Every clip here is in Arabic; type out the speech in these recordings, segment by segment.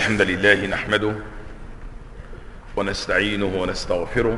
الحمد لله نحمده ونستعينه ونستغفره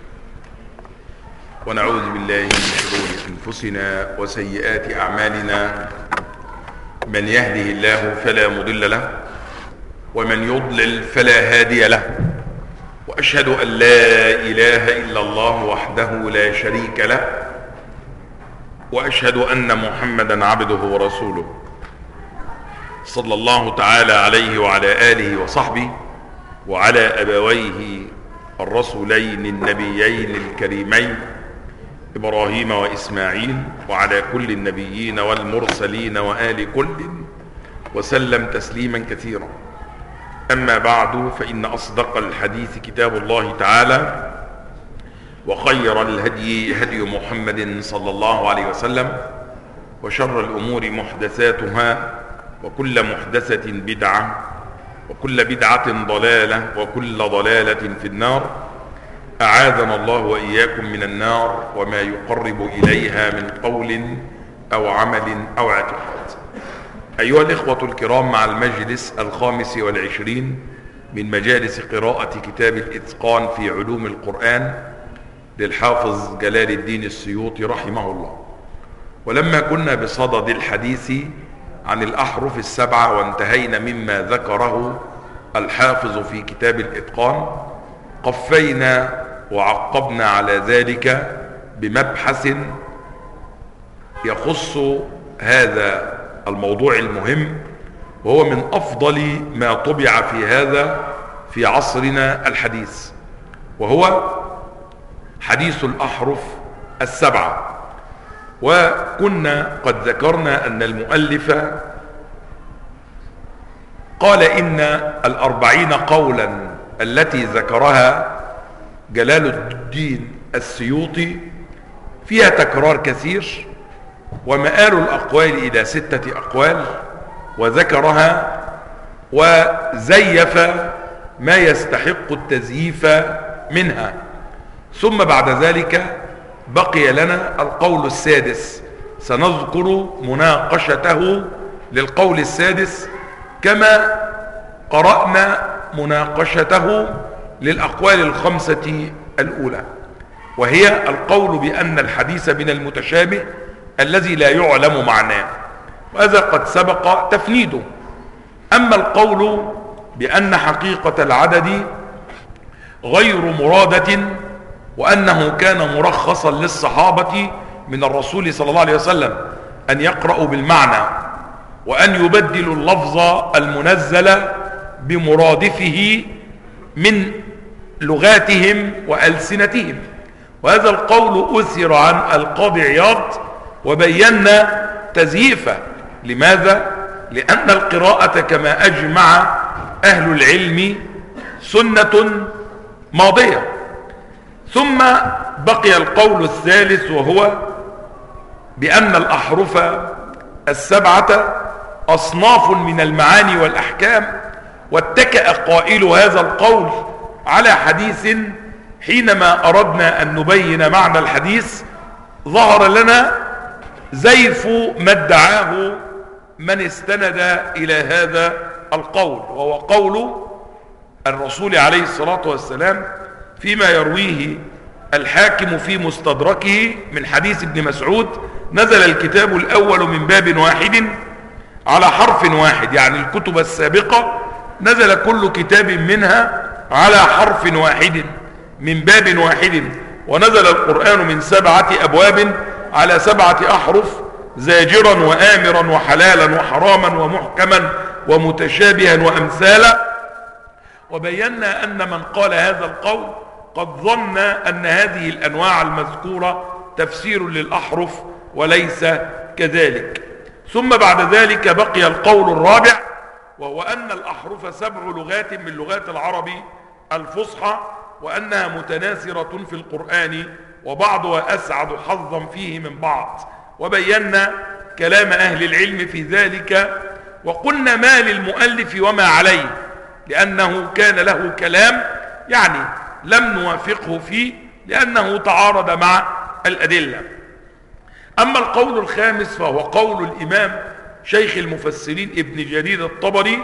ونعوذ بالله من شرور أنفسنا وسيئات أعمالنا. من يهده الله فلا مضل له ومن يضلل فلا هادي له، وأشهد أن لا إله إلا الله وحده لا شريك له، وأشهد أن محمدا عبده ورسوله صلى الله تعالى عليه وعلى آله وصحبه وعلى أبويه الرسولين النبيين الكريمين إبراهيم وإسماعيل وعلى كل النبيين والمرسلين وآل كل وسلم تسليما كثيرا. أما بعد، فإن أصدق الحديث كتاب الله تعالى، وخير الهدي هدي محمد صلى الله عليه وسلم، وشر الأمور محدثاتها، وكل محدثة بدعة، وكل بدعة ضلالة، وكل ضلالة في النار. أعاذنا الله وإياكم من النار وما يقرب إليها من قول أو عمل أو اعتقاد. أيها الإخوة الكرام، مع المجلس 25 من مجالس قراءة كتاب الإتقان في علوم القرآن للحافظ جلال الدين السيوطي رحمه الله. ولما كنا بصدد الحديث عن الأحرف السبعة وانتهينا مما ذكره الحافظ في كتاب الإتقان، قفينا وعقبنا على ذلك بمبحث يخص هذا الموضوع المهم، وهو من أفضل ما طبع في هذا في عصرنا الحديث، وهو حديث الأحرف السبعة. وكنا قد ذكرنا أن المؤلف قال إن 40 قولا التي ذكرها جلال الدين السيوطي فيها تكرار كثير، ومآل الأقوال إلى 6 أقوال، وذكرها وزيف ما يستحق التزييف منها. ثم بعد ذلك بقي لنا القول السادس، سنذكر مناقشته للقول السادس كما قرأنا مناقشته للأقوال ال5 الأولى، وهي القول بأن الحديث من المتشابه الذي لا يعلم معناه، وهذا قد سبق تفنيده. أما القول بأن حقيقة العدد غير مرادة، وأنه كان مرخصا للصحابة من الرسول صلى الله عليه وسلم أن يقرأوا بالمعنى وأن يبدلوا اللفظ المنزل بمرادفه من لغاتهم وألسنتهم، وهذا القول أثر عن القاضي عياض وبينا تزييفه. لماذا؟ لأن القراءة كما أجمع أهل العلم سنة ماضية. ثم بقي القول الثالث، وهو بأن الأحرف السبعة أصناف من المعاني والأحكام، واتكأ قائل هذا القول على حديث حينما أردنا أن نبين معنى الحديث ظهر لنا زيف ما ادعاه من استند إلى هذا القول، وهو قول الرسول عليه الصلاة والسلام فيما يرويه الحاكم في مستدركه من حديث ابن مسعود: نزل الكتاب الأول من باب واحد على حرف واحد، يعني الكتب السابقة نزل كل كتاب منها على حرف واحد من باب واحد، ونزل القرآن من 7 أبواب على 7 أحرف، زاجرا وآمرا وحلالا وحراما ومحكما ومتشابها وأمثالا. وبينا أن من قال هذا القول قد ظن أن هذه الأنواع المذكورة تفسير للأحرف، وليس كذلك. ثم بعد ذلك بقي القول الرابع، وهو أن الأحرف 7 لغات من لغات العرب الفصحى، وأنها متناثرة في القرآن، وبعضها أسعد حظا فيه من بعض. وبينا كلام أهل العلم في ذلك، وقلنا ما للمؤلف وما عليه، لأنه كان له كلام يعني لم نوافقه فيه لأنه تعارض مع الأدلة. أما القول الخامس فهو قول الإمام شيخ المفسرين ابن جرير الطبري،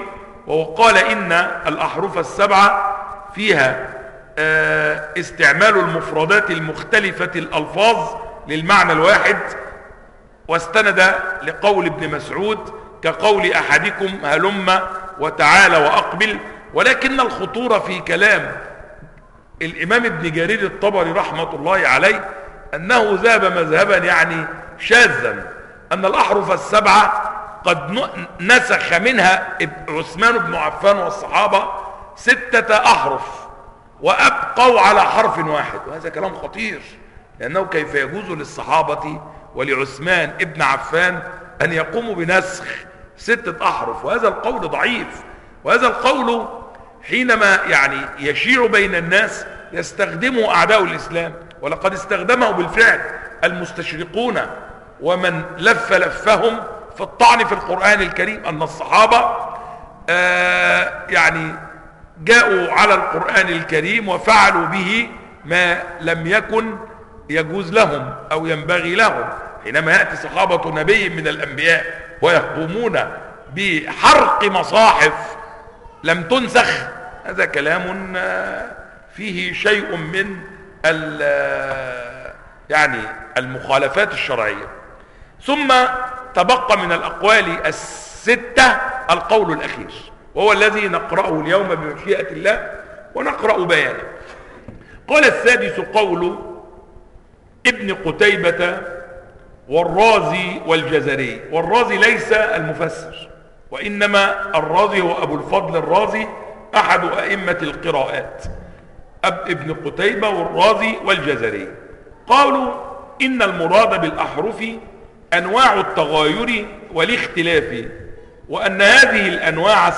وهو قال إن الأحرف السبعة فيها استعمال المفردات المختلفة الألفاظ للمعنى الواحد، واستند لقول ابن مسعود كقول أحدكم هلم وتعالى وأقبل. ولكن الخطورة في كلام الإمام ابن جرير الطبري رحمة الله عليه أنه ذهب مذهبا يعني شاذا، أن الأحرف السبعة قد نسخ منها عثمان بن عفان والصحابة 6 أحرف وأبقوا على حرف واحد، وهذا كلام خطير، لأنه كيف يجوز للصحابة ولعثمان ابن عفان أن يقوموا بنسخ 6 أحرف؟ وهذا القول ضعيف، وهذا القول حينما يعني يشيع بين الناس يستخدمه أعداء الإسلام، ولقد استخدمه بالفعل المستشرقون ومن لف لفهم في الطعن في القرآن الكريم، أن الصحابة يعني جاءوا على القرآن الكريم وفعلوا به ما لم يكن يجوز لهم أو ينبغي لهم. حينما يأتي صحابة نبي من الأنبياء ويقومون بحرق مصاحف لم تنسخ، هذا كلام فيه شيء من يعني المخالفات الشرعية. ثم تبقى من الأقوال 6 القول الأخير، وهو الذي نقرأه اليوم بمشيئة الله ونقرأ بيانه. قال السادس قول ابن قتيبة والرازي والجزري. والرازي ليس المفسر، وإنما الرازي هو أبو الفضل الرازي أحد أئمة القراءات، ابن قتيبة والرازي والجزري. قالوا إن المراد بالأحرف أنواع التغاير والاختلاف، وأن هذه الأنواع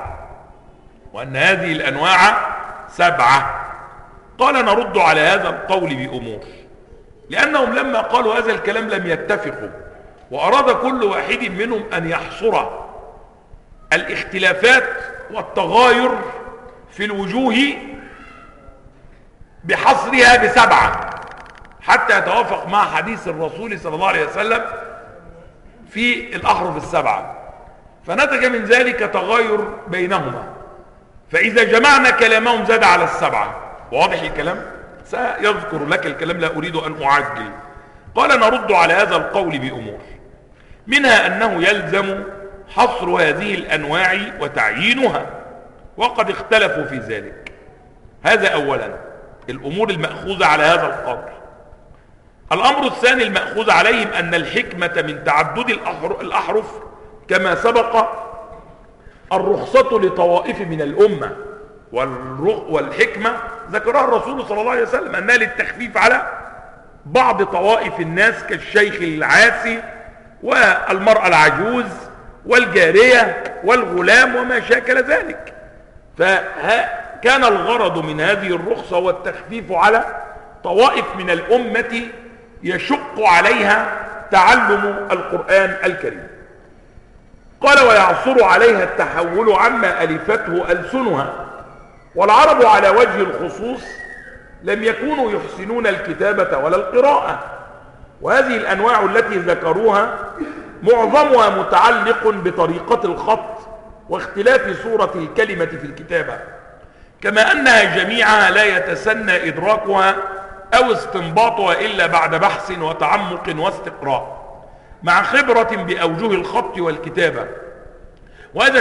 7. قال نرد على هذا القول بأمور، لأنهم لما قالوا هذا الكلام لم يتفقوا، وأراد كل واحد منهم أن يحصر الاختلافات والتغاير في الوجوه بحصرها ب7 حتى يتوافق مع حديث الرسول صلى الله عليه وسلم في الأحرف ال7، فنتج من ذلك تغاير بينهما. فإذا جمعنا كلامهم زاد على 7. واضح الكلام؟ سيذكر لك الكلام، لا أريد أن أعجل. قال نرد على هذا القول بأمور، منها أنه يلزم حصر هذه الأنواع وتعيينها، وقد اختلفوا في ذلك. هذا أولا الأمور المأخوذة على هذا القول. الأمر الثاني المأخوذ عليهم أن الحكمة من تعدد الأحرف كما سبق الرخصة لطوائف من الأمة، والحكمة ذكرها الرسول صلى الله عليه وسلم أنها للتخفيف على بعض طوائف الناس كالشيخ العاسي والمرأة العجوز والجارية والغلام وما شاكل ذلك. فكان الغرض من هذه الرخصة هو التخفيف على طوائف من الأمة يشق عليها تعلم القرآن الكريم. قال ويعصر عليها التحول عما ألفته ألسنها. والعرب على وجه الخصوص لم يكونوا يحسنون الكتابة ولا القراءة، وهذه الأنواع التي ذكروها معظمها متعلق بطريقة الخط واختلاف صورة الكلمة في الكتابة، كما أنها جميعها لا يتسنى إدراكها أو استنباطها إلا بعد بحث وتعمق واستقراء مع خبرة بأوجه الخط والكتابة. وهذا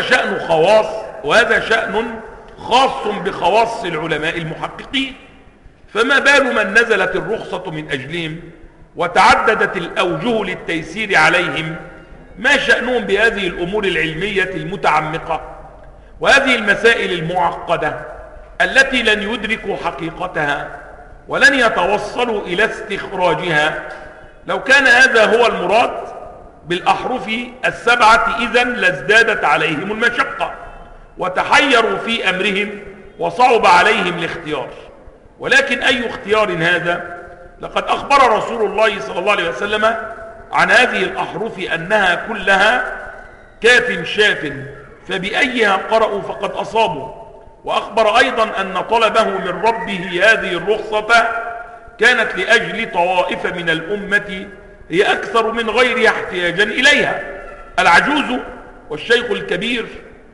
شأن خاص بخواص العلماء المحققين، فما بال من نزلت الرخصة من أجلهم وتعددت الأوجه للتيسير عليهم، ما شأنهم بهذه الأمور العلمية المتعمقة وهذه المسائل المعقدة التي لن يدركوا حقيقتها ولن يتوصلوا إلى استخراجها. لو كان هذا هو المراد بالأحرف 7 إذن لازدادت عليهم المشقة وتحيروا في أمرهم وصعب عليهم الاختيار. ولكن أي اختيار هذا؟ لقد أخبر رسول الله صلى الله عليه وسلم عن هذه الأحرف أنها كلها كاف شاف، فبأيها قرأوا فقد أصابوا. وأخبر أيضا أن طلبه من ربه هذه الرخصة كانت لأجل طوائف من الأمة هي أكثر من غيرها احتياجا إليها: العجوز والشيخ الكبير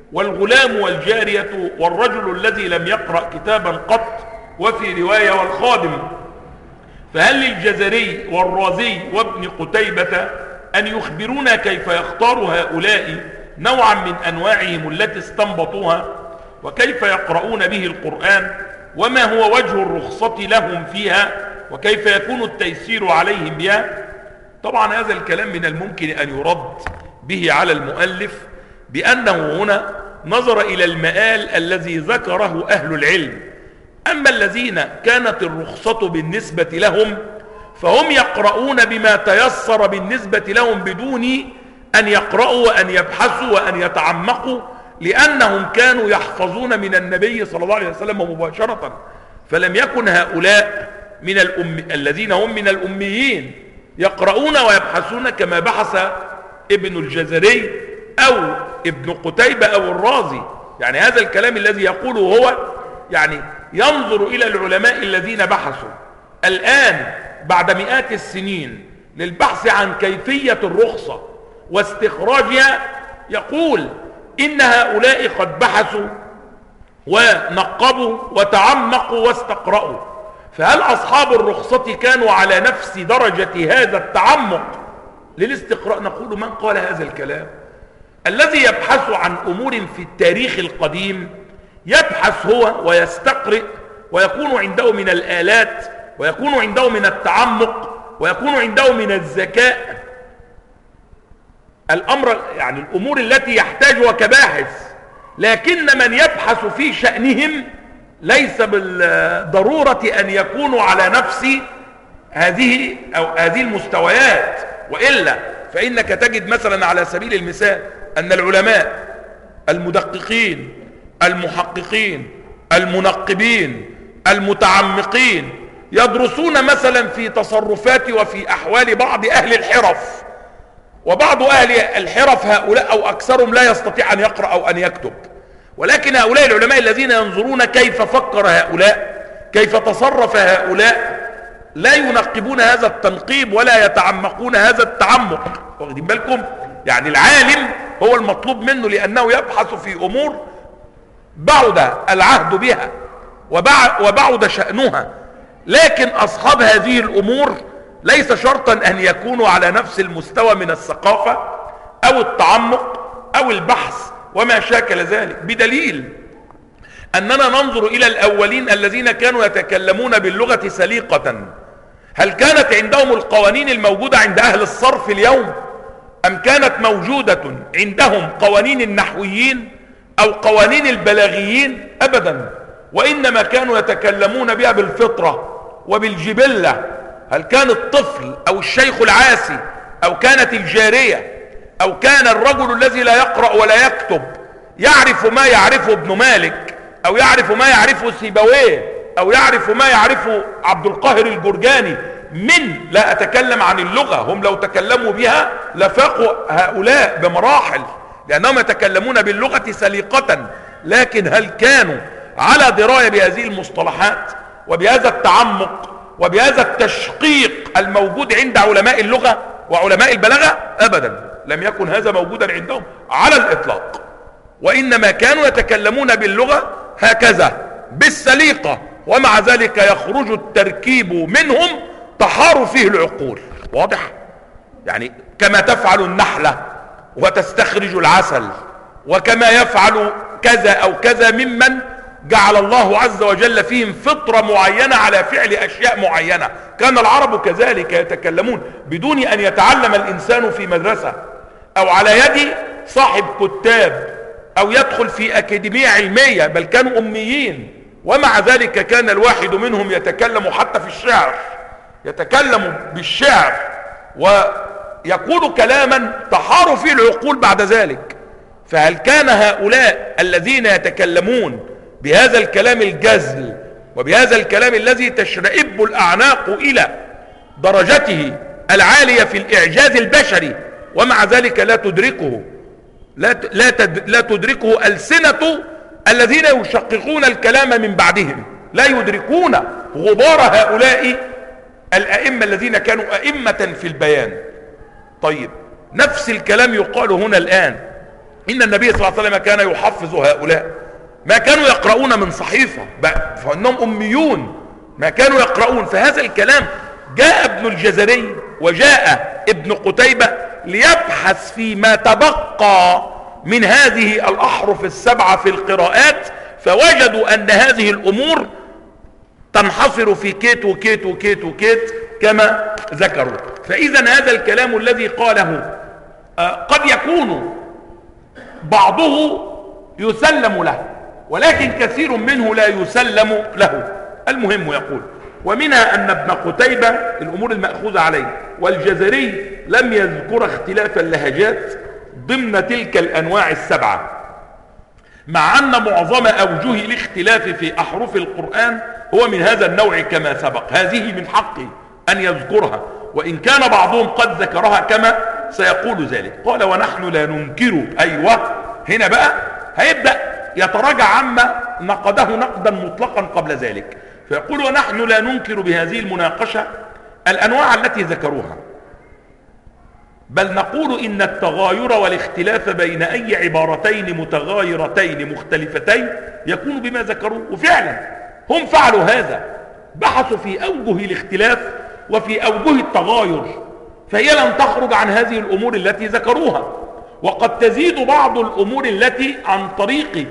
والغلام والجارية والرجل الذي لم يقرأ كتابا قط، وفي رواية والخادم. فهل للجزري والرازي وابن قتيبة أن يخبرونا كيف يختار هؤلاء نوعا من أنواعهم التي استنبطوها، وكيف يقرؤون به القرآن، وما هو وجه الرخصة لهم فيها، وكيف يكون التيسير عليهم بها؟ طبعا هذا الكلام من الممكن أن يرد به على المؤلف بأنه هنا نظر إلى المآل الذي ذكره أهل العلم. أما الذين كانت الرخصة بالنسبة لهم فهم يقرؤون بما تيسر بالنسبة لهم بدون أن يقرأوا وأن يبحثوا وأن يتعمقوا، لأنهم كانوا يحفظون من النبي صلى الله عليه وسلم مباشرة. فلم يكن هؤلاء من الذين هم من الأميين يقرؤون ويبحثون كما بحث ابن الجزري أو ابن قتيبة أو الرازي. يعني هذا الكلام الذي يقوله هو يعني ينظر إلى العلماء الذين بحثوا الآن بعد مئات السنين للبحث عن كيفية الرخصة واستخراجها، يقول إن هؤلاء قد بحثوا ونقبوا وتعمقوا واستقرأوا. فهل أصحاب الرخصة كانوا على نفس درجة هذا التعمق للاستقراء؟ نقول من قال هذا الكلام؟ الذي يبحث عن أمور في التاريخ القديم يبحث هو ويستقرئ، ويكون عنده من الآلات، ويكون عنده من التعمق، ويكون عنده من الذكاء الأمر، يعني الأمور التي يحتاجها كباحث. لكن من يبحث في شأنهم ليس بالضرورة أن يكونوا على نفس هذه المستويات، وإلا فإنك تجد مثلا على سبيل المثال أن العلماء المدققين المحققين المنقبين المتعمقين يدرسون مثلا في تصرفات وفي أحوال بعض أهل الحرف، وبعض أهل الحرف هؤلاء أو أكثرهم لا يستطيع أن يقرأ أو أن يكتب، ولكن هؤلاء العلماء الذين ينظرون كيف فكر هؤلاء، كيف تصرف هؤلاء، لا ينقبون هذا التنقيب ولا يتعمقون هذا التعمق. واخدين بالكم؟ يعني العالم هو المطلوب منه لأنه يبحث في أمور بعد العهد بها وبعد شأنها. لكن أصحاب هذه الأمور ليس شرطا أن يكونوا على نفس المستوى من الثقافة أو التعمق أو البحث وما شاكل ذلك، بدليل أننا ننظر إلى الأولين الذين كانوا يتكلمون باللغة سليقة. هل كانت عندهم القوانين الموجودة عند أهل الصرف اليوم، أم كانت موجودة عندهم قوانين النحويين أو قوانين البلاغيين؟ أبدا، وإنما كانوا يتكلمون بها بالفطرة وبالجبلة. هل كان الطفل أو الشيخ العاسي أو كانت الجارية أو كان الرجل الذي لا يقرأ ولا يكتب يعرف ما يعرفه ابن مالك أو يعرف ما يعرفه سيبويه أو يعرف ما يعرفه عبد القاهر الجرجاني؟ لا أتكلم عن اللغة، هم لو تكلموا بها لفاقوا هؤلاء بمراحل، لأنهم يتكلمون باللغة سليقة. لكن هل كانوا على دراية بهذه المصطلحات وبهذا التعمق وبهذا التشقيق الموجود عند علماء اللغة وعلماء البلاغة؟ أبدا، لم يكن هذا موجودا عندهم على الإطلاق، وإنما كانوا يتكلمون باللغة هكذا بالسليقة، ومع ذلك يخرج التركيب منهم تحار فيه العقول. واضح؟ يعني كما تفعل النحلة وتستخرج العسل، وكما يفعل كذا أو كذا ممن جعل الله عز وجل فيهم فطرة معينة على فعل أشياء معينة. كان العرب كذلك يتكلمون بدون أن يتعلم الإنسان في مدرسة أو على يد صاحب كتاب أو يدخل في أكاديمية علمية، بل كانوا أميين، ومع ذلك كان الواحد منهم يتكلم حتى في الشعر، يتكلم بالشعر ويقول كلاما تحار فيه العقول بعد ذلك. فهل كان هؤلاء الذين يتكلمون بهذا الكلام الجزل وبهذا الكلام الذي تشرئب الأعناق إلى درجته العالية في الإعجاز البشري، ومع ذلك لا تدركه ألسنة الذين يشققون الكلام من بعدهم، لا يدركون غبار هؤلاء الأئمة الذين كانوا أئمة في البيان. طيب، نفس الكلام يقال هنا الآن إن النبي صلى الله عليه وسلم كان يحفظ هؤلاء، ما كانوا يقرؤون من صحيفة فإنهم أميون، ما كانوا يقرؤون. فهذا الكلام جاء ابن الجزري وجاء ابن قتيبة ليبحث فيما تبقى من هذه الأحرف السبعة في القراءات، فوجدوا أن هذه الأمور تنحصر في كيت وكيت وكيت وكيت كما ذكروا. فإذا هذا الكلام الذي قاله قد يكون بعضه يسلم له، ولكن كثير منه لا يسلم له. المهم يقول: ومنها أن ابن قتيبة الأمور المأخوذة عليه والجزري لم يذكر اختلاف اللهجات ضمن تلك الأنواع السبعة، مع أن معظم أوجه الاختلاف في أحرف القرآن هو من هذا النوع كما سبق. هذه من حقه أن يذكرها، وإن كان بعضهم قد ذكرها كما سيقول ذلك. قال: ونحن لا ننكر. أيوة، هنا بقى هيبدأ يتراجع عما نقده نقدا مطلقا قبل ذلك، فيقول: ونحن لا ننكر بهذه المناقشة الأنواع التي ذكروها، بل نقول إن التغاير والاختلاف بين أي عبارتين متغايرتين مختلفتين يكون بما ذكروه. وفعلا هم فعلوا هذا، بحثوا في أوجه الاختلاف وفي أوجه التغاير، فهي لن تخرج عن هذه الأمور التي ذكروها. وقد تزيد بعض الأمور التي عن طريق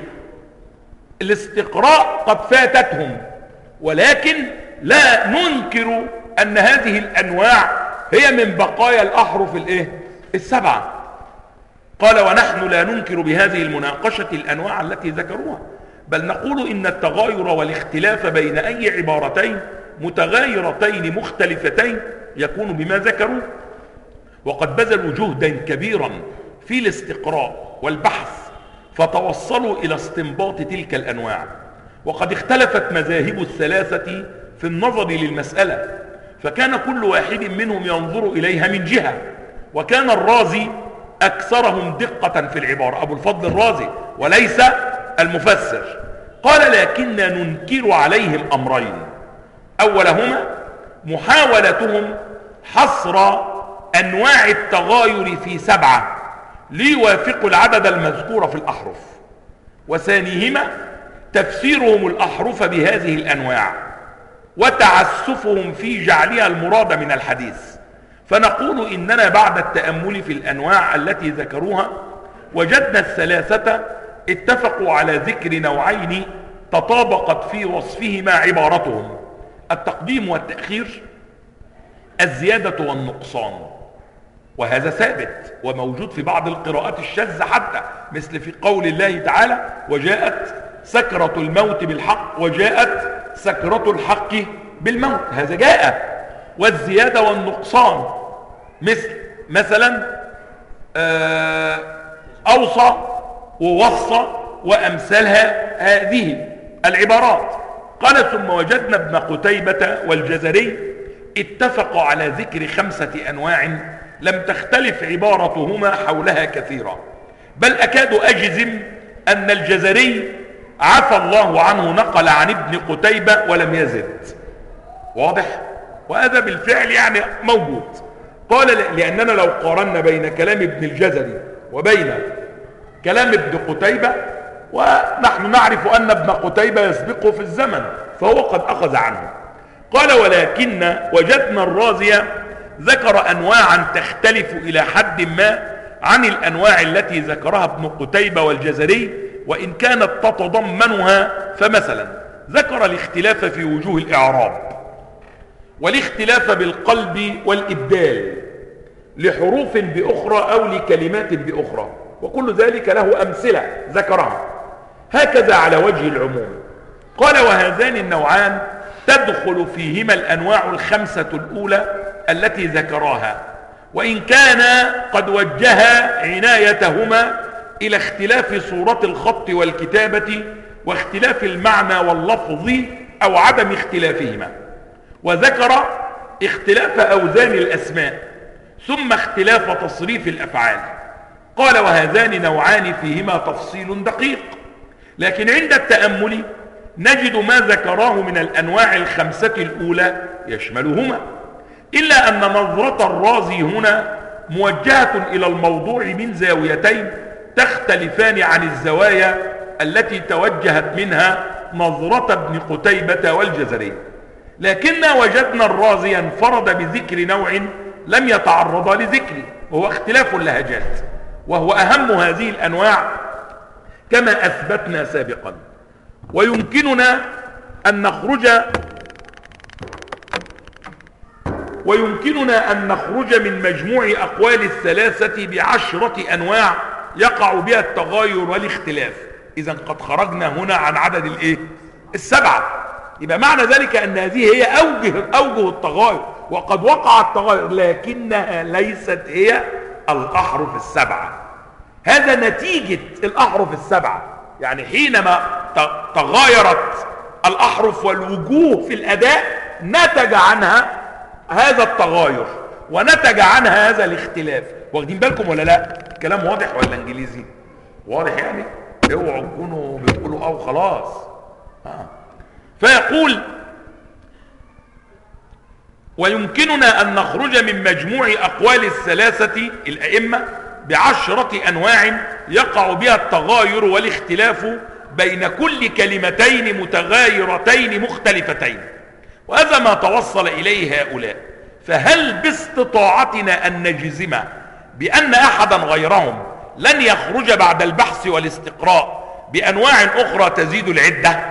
الاستقراء قد فاتتهم، ولكن لا ننكر أن هذه الأنواع هي من بقايا الأحرف السبعة. قال: ونحن لا ننكر بهذه المناقشة الأنواع التي ذكروها، بل نقول إن التغاير والاختلاف بين أي عبارتين متغايرتين مختلفتين يكون بما ذكروا. وقد بذلوا جهدا كبيرا في الاستقراء والبحث، فتوصلوا إلى استنباط تلك الأنواع. وقد اختلفت مذاهب الثلاثة في النظر للمسألة، فكان كل واحد منهم ينظر إليها من جهة، وكان الرازي أكثرهم دقة في العبارة، أبو الفضل الرازي، وليس المفسر. قال: لكننا ننكر عليهم أمرين: أولهما محاولتهم حصر أنواع التغاير في 7 ليوافقوا العدد المذكور في الأحرف، وثانيهما تفسيرهم الأحرف بهذه الأنواع وتعسفهم في جعلها المراد من الحديث. فنقول إننا بعد التأمل في الأنواع التي ذكروها وجدنا الثلاثة اتفقوا على ذكر نوعين تطابقت في وصفهما عبارتهم: التقديم والتأخير، الزيادة والنقصان. وهذا ثابت وموجود في بعض القراءات الشاذة حتى، مثل في قول الله تعالى: وجاءت سكرة الموت بالحق، وجاءت سكرة الحق بالموت. هذا جاء. والزيادة والنقصان مثلا أوصى ووصى وأمثالها هذه العبارات. قال: ثم وجدنا ابن قتيبة والجزري اتفقوا على ذكر 5 أنواع لم تختلف عبارتهما حولها كثيرا، بل أكاد أجزم أن الجزري عفى الله عنه نقل عن ابن قتيبة ولم يزد. واضح؟ وهذا بالفعل يعني موجود. قال: لأننا لو قارنا بين كلام ابن الجزري وبين كلام ابن قتيبة، ونحن نعرف أن ابن قتيبة يسبقه في الزمن فهو قد أخذ عنه. قال: ولكن وجدنا الرازي ذكر أنواعا تختلف إلى حد ما عن الأنواع التي ذكرها ابن قتيبة والجزري، وإن كانت تتضمنها. فمثلا ذكر الاختلاف في وجوه الإعراب، والاختلاف بالقلب والإبدال لحروف بأخرى أو لكلمات بأخرى، وكل ذلك له أمثلة ذكرها هكذا على وجه العموم. قال: وهذان النوعان تدخل فيهما الأنواع 5 الأولى التي ذكراها، وإن كان قد وجها عنايتهما إلى اختلاف صورة الخط والكتابة واختلاف المعنى واللفظ أو عدم اختلافهما، وذكر اختلاف أوزان الأسماء ثم اختلاف تصريف الأفعال. قال: وهذان نوعان فيهما تفصيل دقيق، لكن عند التأمل نجد ما ذكراه من الأنواع 5 الأولى يشملهما، إلا أن نظرة الرازي هنا موجهة إلى الموضوع من زاويتين تختلفان عن الزوايا التي توجهت منها نظرة ابن قتيبة والجزري، لكننا وجدنا الرازي انفرد بذكر نوع لم يتعرض لذكره، وهو اختلاف اللهجات، وهو أهم هذه الأنواع كما أثبتنا سابقا. ويمكننا أن نخرج من مجموع أقوال الثلاثة ب10 أنواع يقع بها التغاير والاختلاف. إذن قد خرجنا هنا عن عدد ال7. يبقى معنى ذلك أن هذه هي أوجه التغاير، وقد وقع التغاير لكنها ليست هي الأحرف ال7. هذا نتيجة الأحرف ال7. يعني حينما تغايرت الأحرف والوجوه في الأداء نتج عنها هذا التغاير ونتج عنها هذا الاختلاف. واخدين بالكم ولا لا؟ كلام واضح ولا انجليزي؟ واضح يعني؟ اوعوا تكونوا بيقولوا او خلاص. فيقول ويمكننا ان نخرج من مجموع اقوال الثلاثة الائمة ب10 انواع يقع بها التغاير والاختلاف بين كل كلمتين متغايرتين مختلفتين، وهذا ما توصل إليه هؤلاء. فهل باستطاعتنا أن نجزم بأن أحدا غيرهم لن يخرج بعد البحث والاستقراء بأنواع أخرى تزيد العدة؟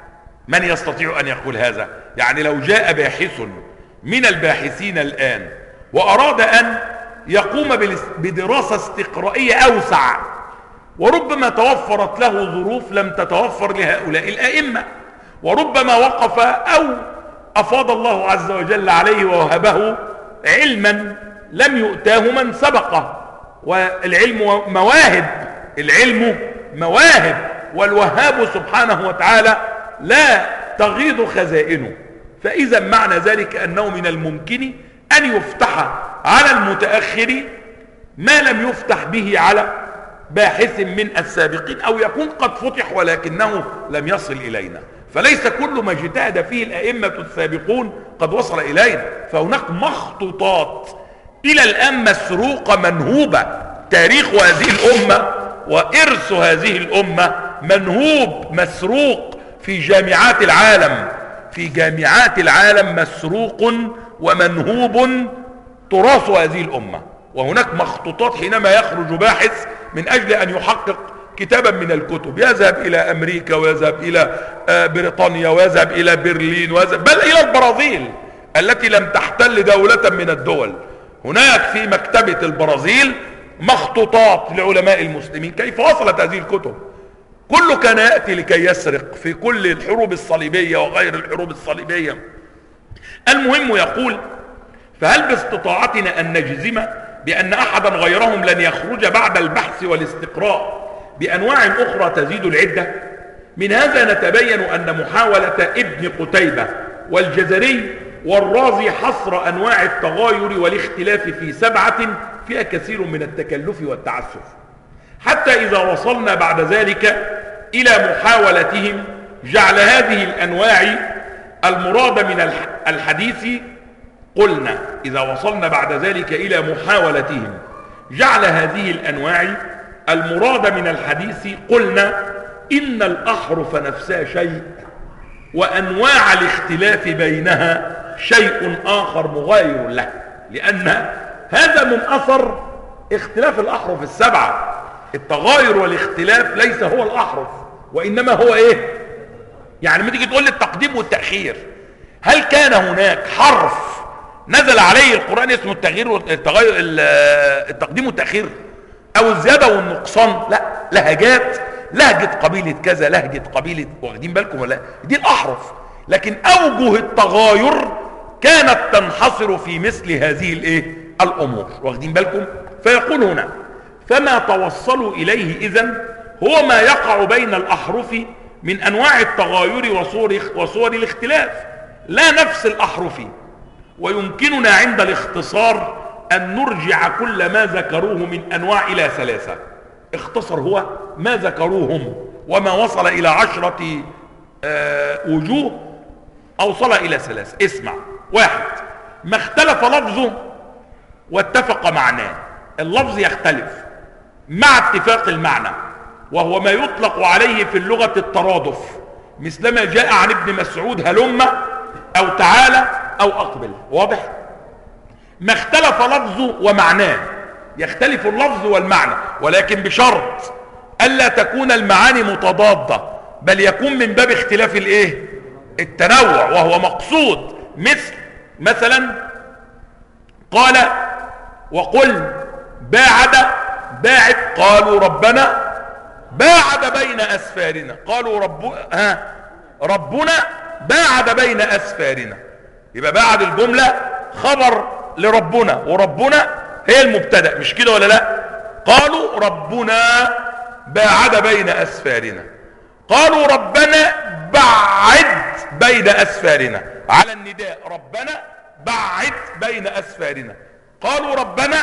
من يستطيع أن يقول هذا؟ يعني لو جاء باحث من الباحثين الآن وأراد أن يقوم بدراسة استقرائية أوسع، وربما توفرت له ظروف لم تتوفر لهؤلاء الأئمة، وربما وقف أو أفاض الله عز وجل عليه ووهبه علما لم يؤتاه من سبقه، والعلم مواهب، العلم مواهب، والوهاب سبحانه وتعالى لا تغيض خزائنه. فإذا معنى ذلك أنه من الممكن أن يفتح على المتأخر ما لم يفتح به على باحث من السابقين، أو يكون قد فتح ولكنه لم يصل إلينا. فليس كل ما اجتهد فيه الأئمة السابقون قد وصل إلينا، فهناك مخطوطات إلى الآن مسروقة منهوبة. تاريخ هذه الأمة وإرث هذه الأمة منهوب مسروق في جامعات العالم، في جامعات العالم مسروق ومنهوب تراث هذه الأمة. وهناك مخطوطات حينما يخرج باحث من أجل أن يحقق كتابا من الكتب يذهب إلى أمريكا ويذهب إلى بريطانيا ويذهب إلى برلين بل إلى البرازيل التي لم تحتل دولة من الدول. هناك في مكتبة البرازيل مخطوطات لعلماء المسلمين كيف وصلت هذه الكتب. كله كان يأتي لكي يسرق في كل الحروب الصليبية وغير الحروب الصليبية. المهم يقول فهل باستطاعتنا أن نجزم بأن أحدا غيرهم لن يخرج بعد البحث والاستقراء بأنواع أخرى تزيد العدة؟ من هذا نتبين أن محاولة ابن قتيبة والجزري والرازي حصر أنواع التغاير والاختلاف في 7 فيها كثير من التكلف والتعسف، حتى إذا وصلنا بعد ذلك إلى محاولتهم جعل هذه الأنواع المراد من الحديث قلنا إذا وصلنا بعد ذلك إلى محاولتهم جعل هذه الأنواع المراد من الحديث قلنا إن الأحرف نفسها شيء وأنواع الاختلاف بينها شيء آخر مغاير له، لأن هذا من أثر اختلاف الأحرف ال7. التغاير والاختلاف ليس هو الأحرف، وإنما هو إيه؟ يعني لما تيجي تقول لي التقديم والتأخير، هل كان هناك حرف نزل عليه القرآن اسمه التقديم والتأخير أو الزيادة والنقصان؟ لا، لهجات، لهجة قبيلة كذا، لهجة قبيلة، واخدين بالكم ولا؟ دي الأحرف. لكن أوجه التغاير كانت تنحصر في مثل هذه الأمور، واخدين بالكم؟ فيقول هنا فما توصلوا إليه إذن هو ما يقع بين الأحرف من أنواع التغاير وصور الاختلاف، لا نفس الأحرف. ويمكننا عند الاختصار أن نرجع كل ما ذكروه من أنواع إلى 3. اختصر هو ما ذكروهم وما وصل إلى 10 وجوه أوصل إلى 3. اسمع: 1. ما اختلف لفظه واتفق معناه. اللفظ يختلف مع اتفاق المعنى، وهو ما يطلق عليه في اللغة الترادف، مثلما جاء عن ابن مسعود هلم أو تعالى أو أقبل. واضح؟ ما اختلف لفظه ومعناه، يختلف اللفظ والمعنى، ولكن بشرط ألا تكون المعاني متضادة، بل يكون من باب اختلاف الايه؟ التنوع، وهو مقصود. مثلا قال وقل باعد قالوا ربنا باعد بين أسفارنا، قالوا ربنا باعد بين أسفارنا. يبقى باعد الجملة خبر لربنا، وربنا هي المبتدأ، مش كده ولا لا؟ قالوا ربنا باعد بين أسفارنا، قالوا ربنا بعد بين أسفارنا، على النداء ربنا بعد بين أسفارنا. قالوا ربنا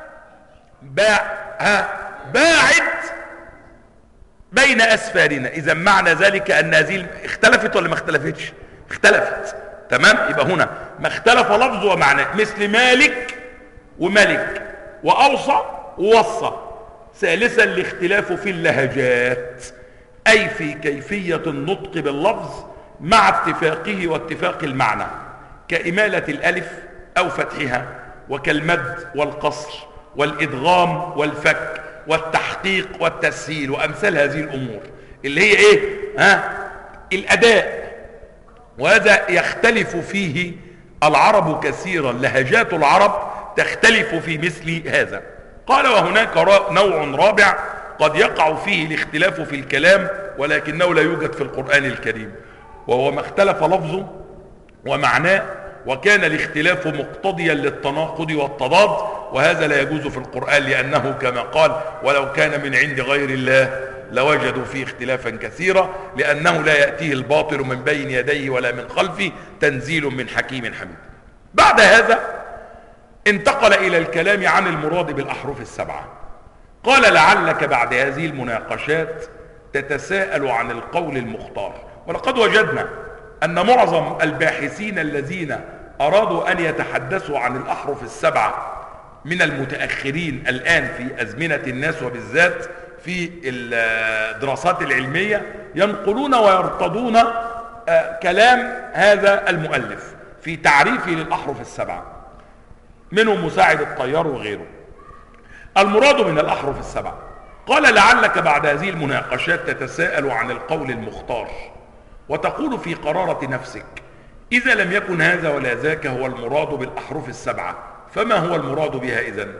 باعد بين أسفارنا. إذا معنى ذلك أن هذه اختلفت ولا ما اختلفتش؟ اختلفت. تمام؟ يبقى هنا ما اختلف لفظ ومعنى، مثل مالك وملك، وأوصى ووصى. ثالثا الاختلاف في اللهجات، أي في كيفية النطق باللفظ مع اتفاقه واتفاق المعنى، كإمالة الألف أو فتحها، وكالمد والقصر والإدغام والفك والتحقيق والتسهيل، وأمثال هذه الأمور اللي هي إيه؟ الأداء. وهذا يختلف فيه العرب كثيرا، لهجات العرب تختلف في مثل هذا. قال وهناك نوع رابع قد يقع فيه الاختلاف في الكلام ولكنه لا يوجد في القرآن الكريم، وهو ما اختلف لفظه ومعناه وكان الاختلاف مقتضيا للتناقض والتضاد، وهذا لا يجوز في القرآن، لأنه كما قال ولو كان من عند غير الله لوجدوا فيه اختلافا كثيرا، لأنه لا يأتيه الباطل من بين يديه ولا من خلفه، تنزيل من حكيم حميد. بعد هذا انتقل إلى الكلام عن المراد بالأحرف السبعة. قال لعلك بعد هذه المناقشات تتساءل عن القول المختار. ولقد وجدنا أن معظم الباحثين الذين أرادوا أن يتحدثوا عن الأحرف السبعة من المتأخرين الآن في أزمنة الناس، وبالذات في الدراسات العلمية، ينقلون ويرتضون كلام هذا المؤلف في تعريفه للأحرف السبعة، منهم مساعد الطيار وغيره. المراد من الأحرف السبعة، قال لعلك بعد هذه المناقشات تتساءل عن القول المختار، وتقول في قرارة نفسك إذا لم يكن هذا ولا ذاك هو المراد بالأحرف السبعة فما هو المراد بها إذن؟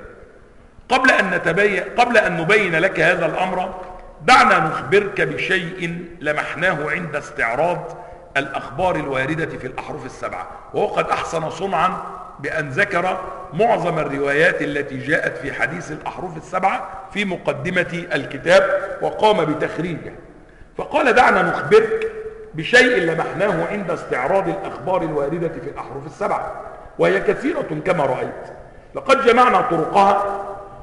قبل أن نبين لك هذا الأمر، دعنا نخبرك بشيء لمحناه عند استعراض الأخبار الواردة في الأحرف السبعة. وهو قد أحسن صنعا بأن ذكر معظم الروايات التي جاءت في حديث الأحرف السبعة في مقدمة الكتاب، وقام بتخريجه. فقال دعنا نخبرك بشيء لمحناه عند استعراض الأخبار الواردة في الأحرف السبعة، وهي كثيرة كما رأيت. لقد جمعنا طرقها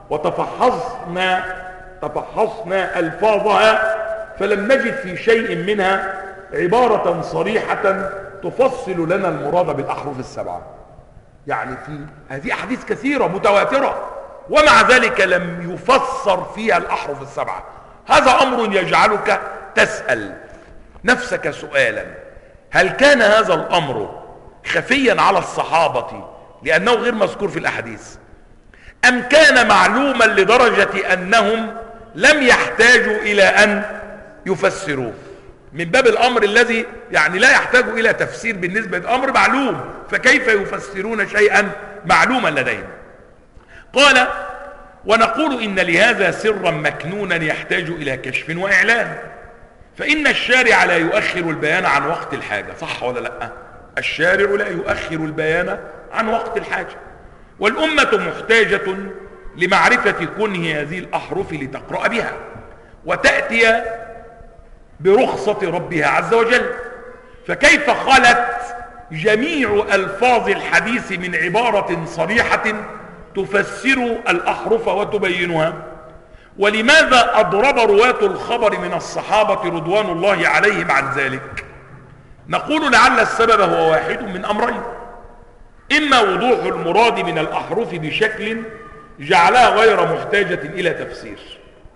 وتفحصنا ألفاظها، فلم نجد في شيء منها عبارة صريحة تفصل لنا المراد بالأحرف السبعة. يعني في هذه أحاديث كثيرة متواترة، ومع ذلك لم يفسر فيها الأحرف السبعة. هذا أمر يجعلك تسأل نفسك سؤالا: هل كان هذا الأمر خفيا على الصحابة لأنه غير مذكور في الأحاديث، أم كان معلوما لدرجة أنهم لم يحتاجوا إلى أن يفسروه؟ من باب الأمر الذي يعني لا يحتاج إلى تفسير بالنسبة للأمر معلوم، فكيف يفسرون شيئا معلوما لديهم؟ قال: ونقول إن لهذا سرا مكنونا يحتاج إلى كشف وإعلان، فإن الشارع لا يؤخر البيان عن وقت الحاجة. صح ولا لا؟ الشارع لا يؤخر البيان عن وقت الحاجة، والأمة محتاجة لمعرفة كنه هذه الأحرف لتقرأ بها وتأتي برخصة ربها عز وجل. فكيف خلت جميع ألفاظ الحديث من عبارة صريحة تفسر الأحرف وتبينها؟ ولماذا أضرب رواة الخبر من الصحابة رضوان الله عليهم عن ذلك؟ نقول لعل السبب هو واحد من أمرين: إما وضوح المراد من الأحرف بشكل جعلها غير محتاجة إلى تفسير،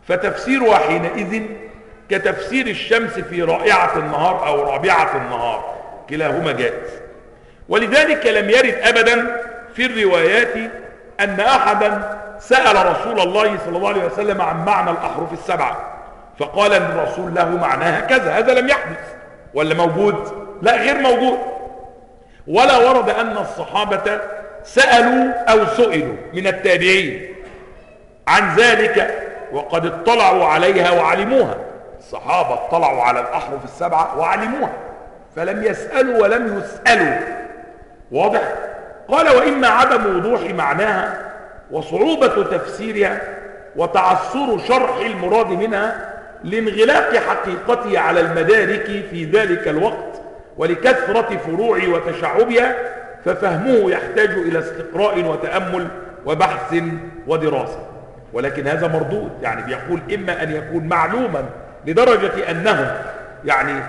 فتفسيرها حينئذ كتفسير الشمس في رائعة النهار أو رابعة النهار، كلاهما جائز. ولذلك لم يرد أبدا في الروايات أن أحدا سأل رسول الله صلى الله عليه وسلم عن معنى الأحرف السبعة فقال أن الرسول له معناها كذا، هذا لم يحدث. ولا موجود؟ لا، غير موجود. ولا ورد أن الصحابة سألوا أو سئلوا من التابعين عن ذلك وقد اطلعوا عليها وعلموها. الصحابة اطلعوا على الأحرف السبعة وعلموها، فلم يسألوا ولم يسألوا. واضح؟ قال: وإما عدم وضوح معناها وصعوبة تفسيرها وتعثر شرح المراد منها لانغلاق حقيقته على المدارك في ذلك الوقت ولكثرة فروع وتشعبها، ففهمه يحتاج إلى استقراء وتأمل وبحث ودراسة. ولكن هذا مردود، يعني بيقول إما أن يكون معلوما لدرجة أنه يعني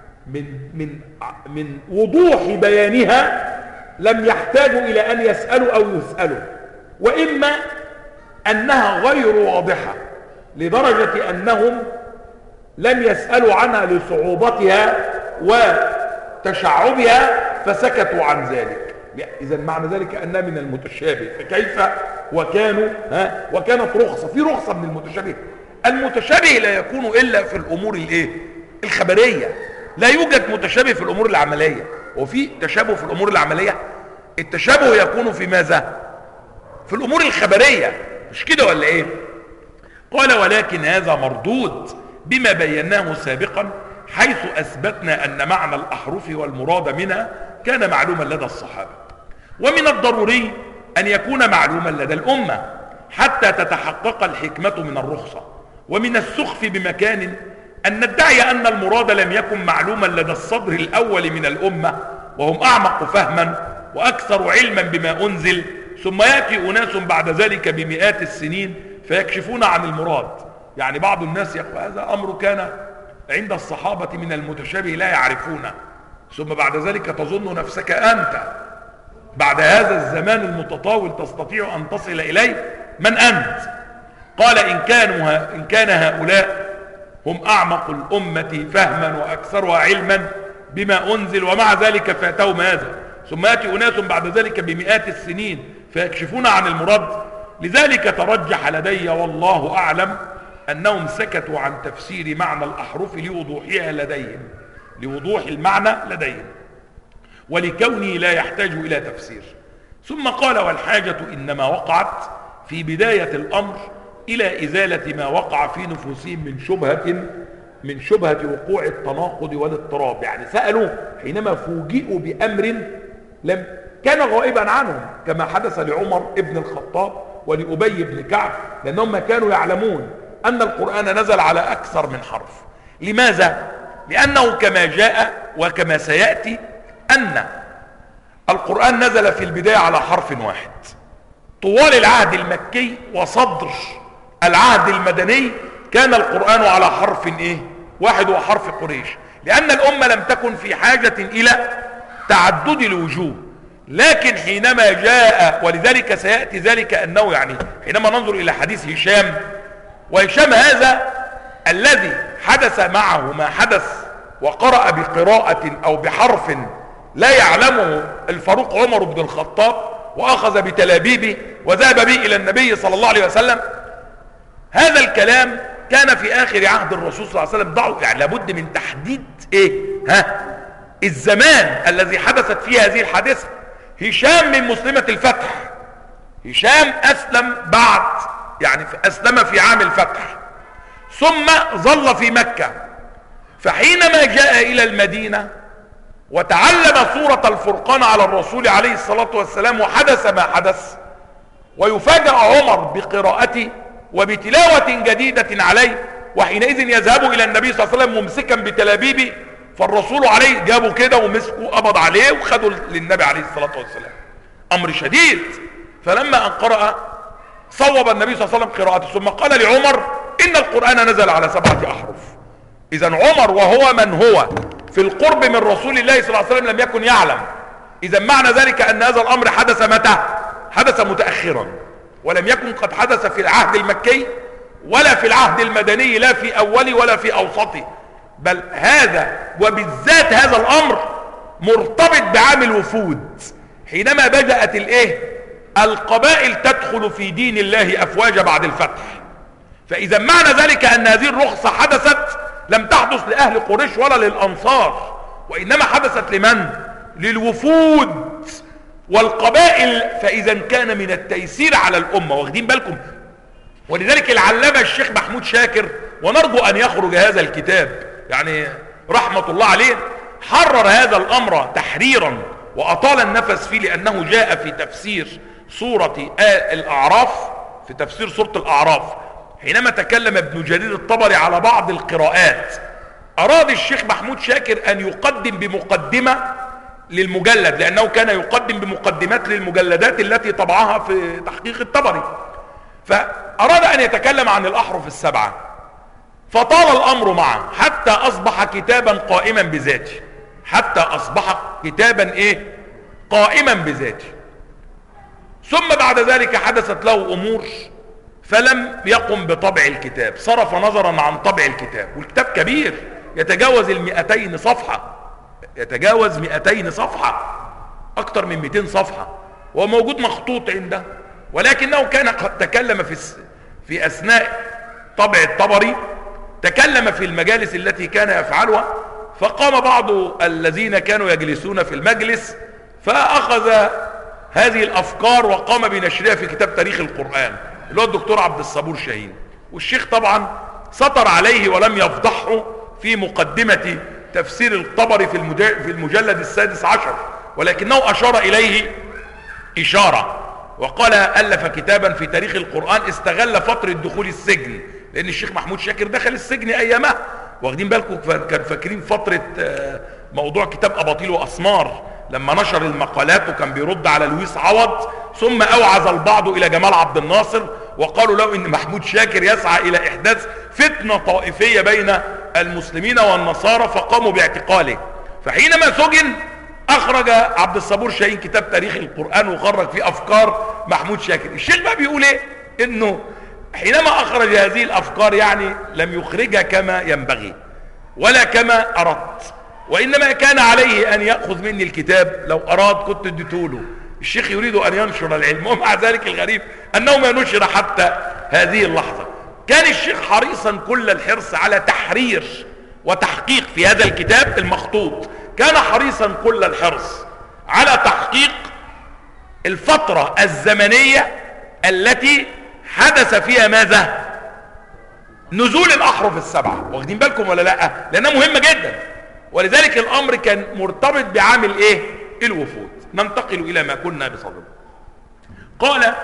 من وضوح بيانها لم يحتاجوا إلى أن يسألوا أو يسألوا، وإما أنها غير واضحة لدرجة أنهم لم يسألوا عنها لصعوبتها وتشعبها فسكتوا عن ذلك. إذا معنى ذلك أنها من المتشابه، فكيف وكانت رخصة في رخصة من المتشابه. المتشابه لا يكون إلا في الأمور الخبرية، لا يوجد متشابه في الأمور العملية. وفي تشابه في الأمور العملية، التشابه يكون في ماذا؟ في الأمور الخبرية، مش كده ولا إيه؟ قال: ولكن هذا مردود بما بيناه سابقا، حيث أثبتنا أن معنى الأحرف والمراد منها كان معلوما لدى الصحابة، ومن الضروري أن يكون معلوما لدى الأمة حتى تتحقق الحكمة من الرخصة. ومن السخف بمكان أن ندعي أن المراد لم يكن معلوما لدى الصدر الأول من الأمة، وهم أعمق فهما وأكثر علما بما أنزل، ثم يأتي أناس بعد ذلك بمئات السنين فيكشفون عن المراد. يعني بعض الناس يقول هذا أمر كان عند الصحابة من المتشابه لا يعرفونه، ثم بعد ذلك تظن نفسك أنت بعد هذا الزمان المتطاول تستطيع أن تصل إليه. من أنت؟ قال: إن كان هؤلاء هم أعمق الأمة فهما وأكثرها علما بما أنزل، ومع ذلك فاتهم هذا، ثم يأتي أناس بعد ذلك بمئات السنين فيكشفون عن المراد. لذلك ترجح لدي والله أعلم أنهم سكتوا عن تفسير معنى الأحرف لوضوحها لديهم، لوضوح المعنى لديهم، ولكونه لا يحتاج إلى تفسير. ثم قال: والحاجة إنما وقعت في بداية الأمر إلى إزالة ما وقع في نفوسهم من شبهة وقوع التناقض والاضطراب. يعني سألوا حينما فوجئوا بأمر كان غائبا عنهم، كما حدث لعمر ابن الخطاب ولأبي بن كعب، لأنهم كانوا يعلمون أن القرآن نزل على أكثر من حرف. لماذا؟ لأنه كما جاء وكما سيأتي أن القرآن نزل في البداية على حرف واحد طوال العهد المكي، وصدر العهد المدني كان القرآن على حرف واحد، وحرف قريش، لأن الأمة لم تكن في حاجة إلى تعدد الوجوه. لكن حينما جاء، ولذلك سيأتي ذلك، أنه يعني حينما ننظر إلى حديث هشام، وهشام هذا الذي حدث معه ما حدث وقرأ بقراءة أو بحرف لا يعلمه الفاروق عمر بن الخطاب، وأخذ بتلابيبه وذهب به إلى النبي صلى الله عليه وسلم، هذا الكلام كان في آخر عهد الرسول صلى الله عليه وسلم. ضعوا، يعني لابد من تحديد الزمان الذي حدثت فيه هذه الحادثة. هشام من مسلمة الفتح، هشام أسلم بعد، يعني أسلم في عام الفتح، ثم ظل في مكة. فحينما جاء إلى المدينة وتعلم سورة الفرقان على الرسول عليه الصلاة والسلام، وحدث ما حدث، ويفاجأ عمر بقراءته وبتلاوة جديدة عليه، وحينئذ يذهب إلى النبي صلى الله عليه وسلم ممسكا بتلابيبه، فالرسول عليه جابوا كده ومسكوا قبض عليه وخدوا للنبي عليه الصلاة والسلام. أمر شديد. فلما أن قرأ صوب النبي صلى الله عليه وسلم قراءته، ثم قال لعمر: إن القرآن نزل على 7 أحرف. إذا عمر وهو من هو في القرب من رسول الله صلى الله عليه وسلم لم يكن يعلم. إذا معنى ذلك أن هذا الأمر حدث متى؟ حدث متأخرا، ولم يكن قد حدث في العهد المكي ولا في العهد المدني، لا في أوله ولا في أوسطه، بل هذا وبالذات هذا الأمر مرتبط بعام الوفود، حينما بدأت القبائل تدخل في دين الله أفواجا بعد الفتح. فإذا معنى ذلك أن هذه الرخصة حدثت لم تحدث لأهل قريش ولا للأنصار، وإنما حدثت لمن؟ للوفود والقبائل. فإذا كان من التيسير على الأمة، واخدين بالكم؟ ولذلك العلامة الشيخ محمود شاكر، ونرجو أن يخرج هذا الكتاب يعني رحمة الله عليه، حرر هذا الأمر تحريرا وأطال النفس فيه، لأنه جاء في تفسير سورة الأعراف، في تفسير سورة الأعراف حينما تكلم ابن جرير الطبري على بعض القراءات. أراد الشيخ محمود شاكر أن يقدم بمقدمة للمجلد، لأنه كان يقدم بمقدمات للمجلدات التي طبعها في تحقيق الطبري، فأراد أن يتكلم عن الأحرف السبعة، فطال الأمر معه حتى أصبح كتابا قائما بذاته، حتى أصبح كتابا قائما بذاته. ثم بعد ذلك حدثت له أمور فلم يقم بطبع الكتاب، صرف نظرا عن طبع الكتاب، والكتاب كبير يتجاوز 200 صفحة، يتجاوز 200 صفحة، أكثر من 200 صفحة، وهو موجود مخطوط عنده، ولكنه كان قد تكلم في أثناء طبع الطبري، تكلم في المجالس التي كان يفعلها، فقام بعض الذين كانوا يجلسون في المجلس فأخذ هذه الأفكار وقام بنشرها في كتاب تاريخ القرآن اللي هو الدكتور عبد الصبور شاهين. والشيخ طبعا سطر عليه ولم يفضحه في مقدمة تفسير الطبري في المجلد السادس عشر، ولكنه أشار إليه إشارة وقال ألف كتابا في تاريخ القرآن، استغل فترة دخول السجن، لأن الشيخ محمود شاكر دخل السجن أيامها، واخدين بالكم؟ كان فاكرين فترة موضوع كتاب أباطيل وأسمار لما نشر المقالات وكان بيرد على لويس عوض، ثم أوعز البعض إلى جمال عبد الناصر وقالوا له إن محمود شاكر يسعى إلى إحداث فتنة طائفية بين المسلمين والنصارى، فقاموا باعتقاله. فحينما سجن أخرج عبد الصبور شاهين كتاب تاريخ القرآن وخرج فيه أفكار محمود شاكر. الشيخ بقى بيقول إنه حينما أخرج هذه الأفكار يعني لم يخرجها كما ينبغي ولا كما أردت، وإنما كان عليه أن يأخذ مني الكتاب، لو أراد كنت اديته له. الشيخ يريد أن ينشر العلم، ومع ذلك الغريب أنه ما نشر حتى هذه اللحظة. كان الشيخ حريصا كل الحرص على تحرير وتحقيق في هذا الكتاب المخطوط، كان حريصا كل الحرص على تحقيق الفترة الزمنية التي حدث فيها ماذا؟ نزول الأحرف السبعة، واخدين بالكم ولا لا؟ لأنها مهمة جدا، ولذلك الأمر كان مرتبط بعامل الوفود. ننتقل إلى ما كنا بصدده. قال: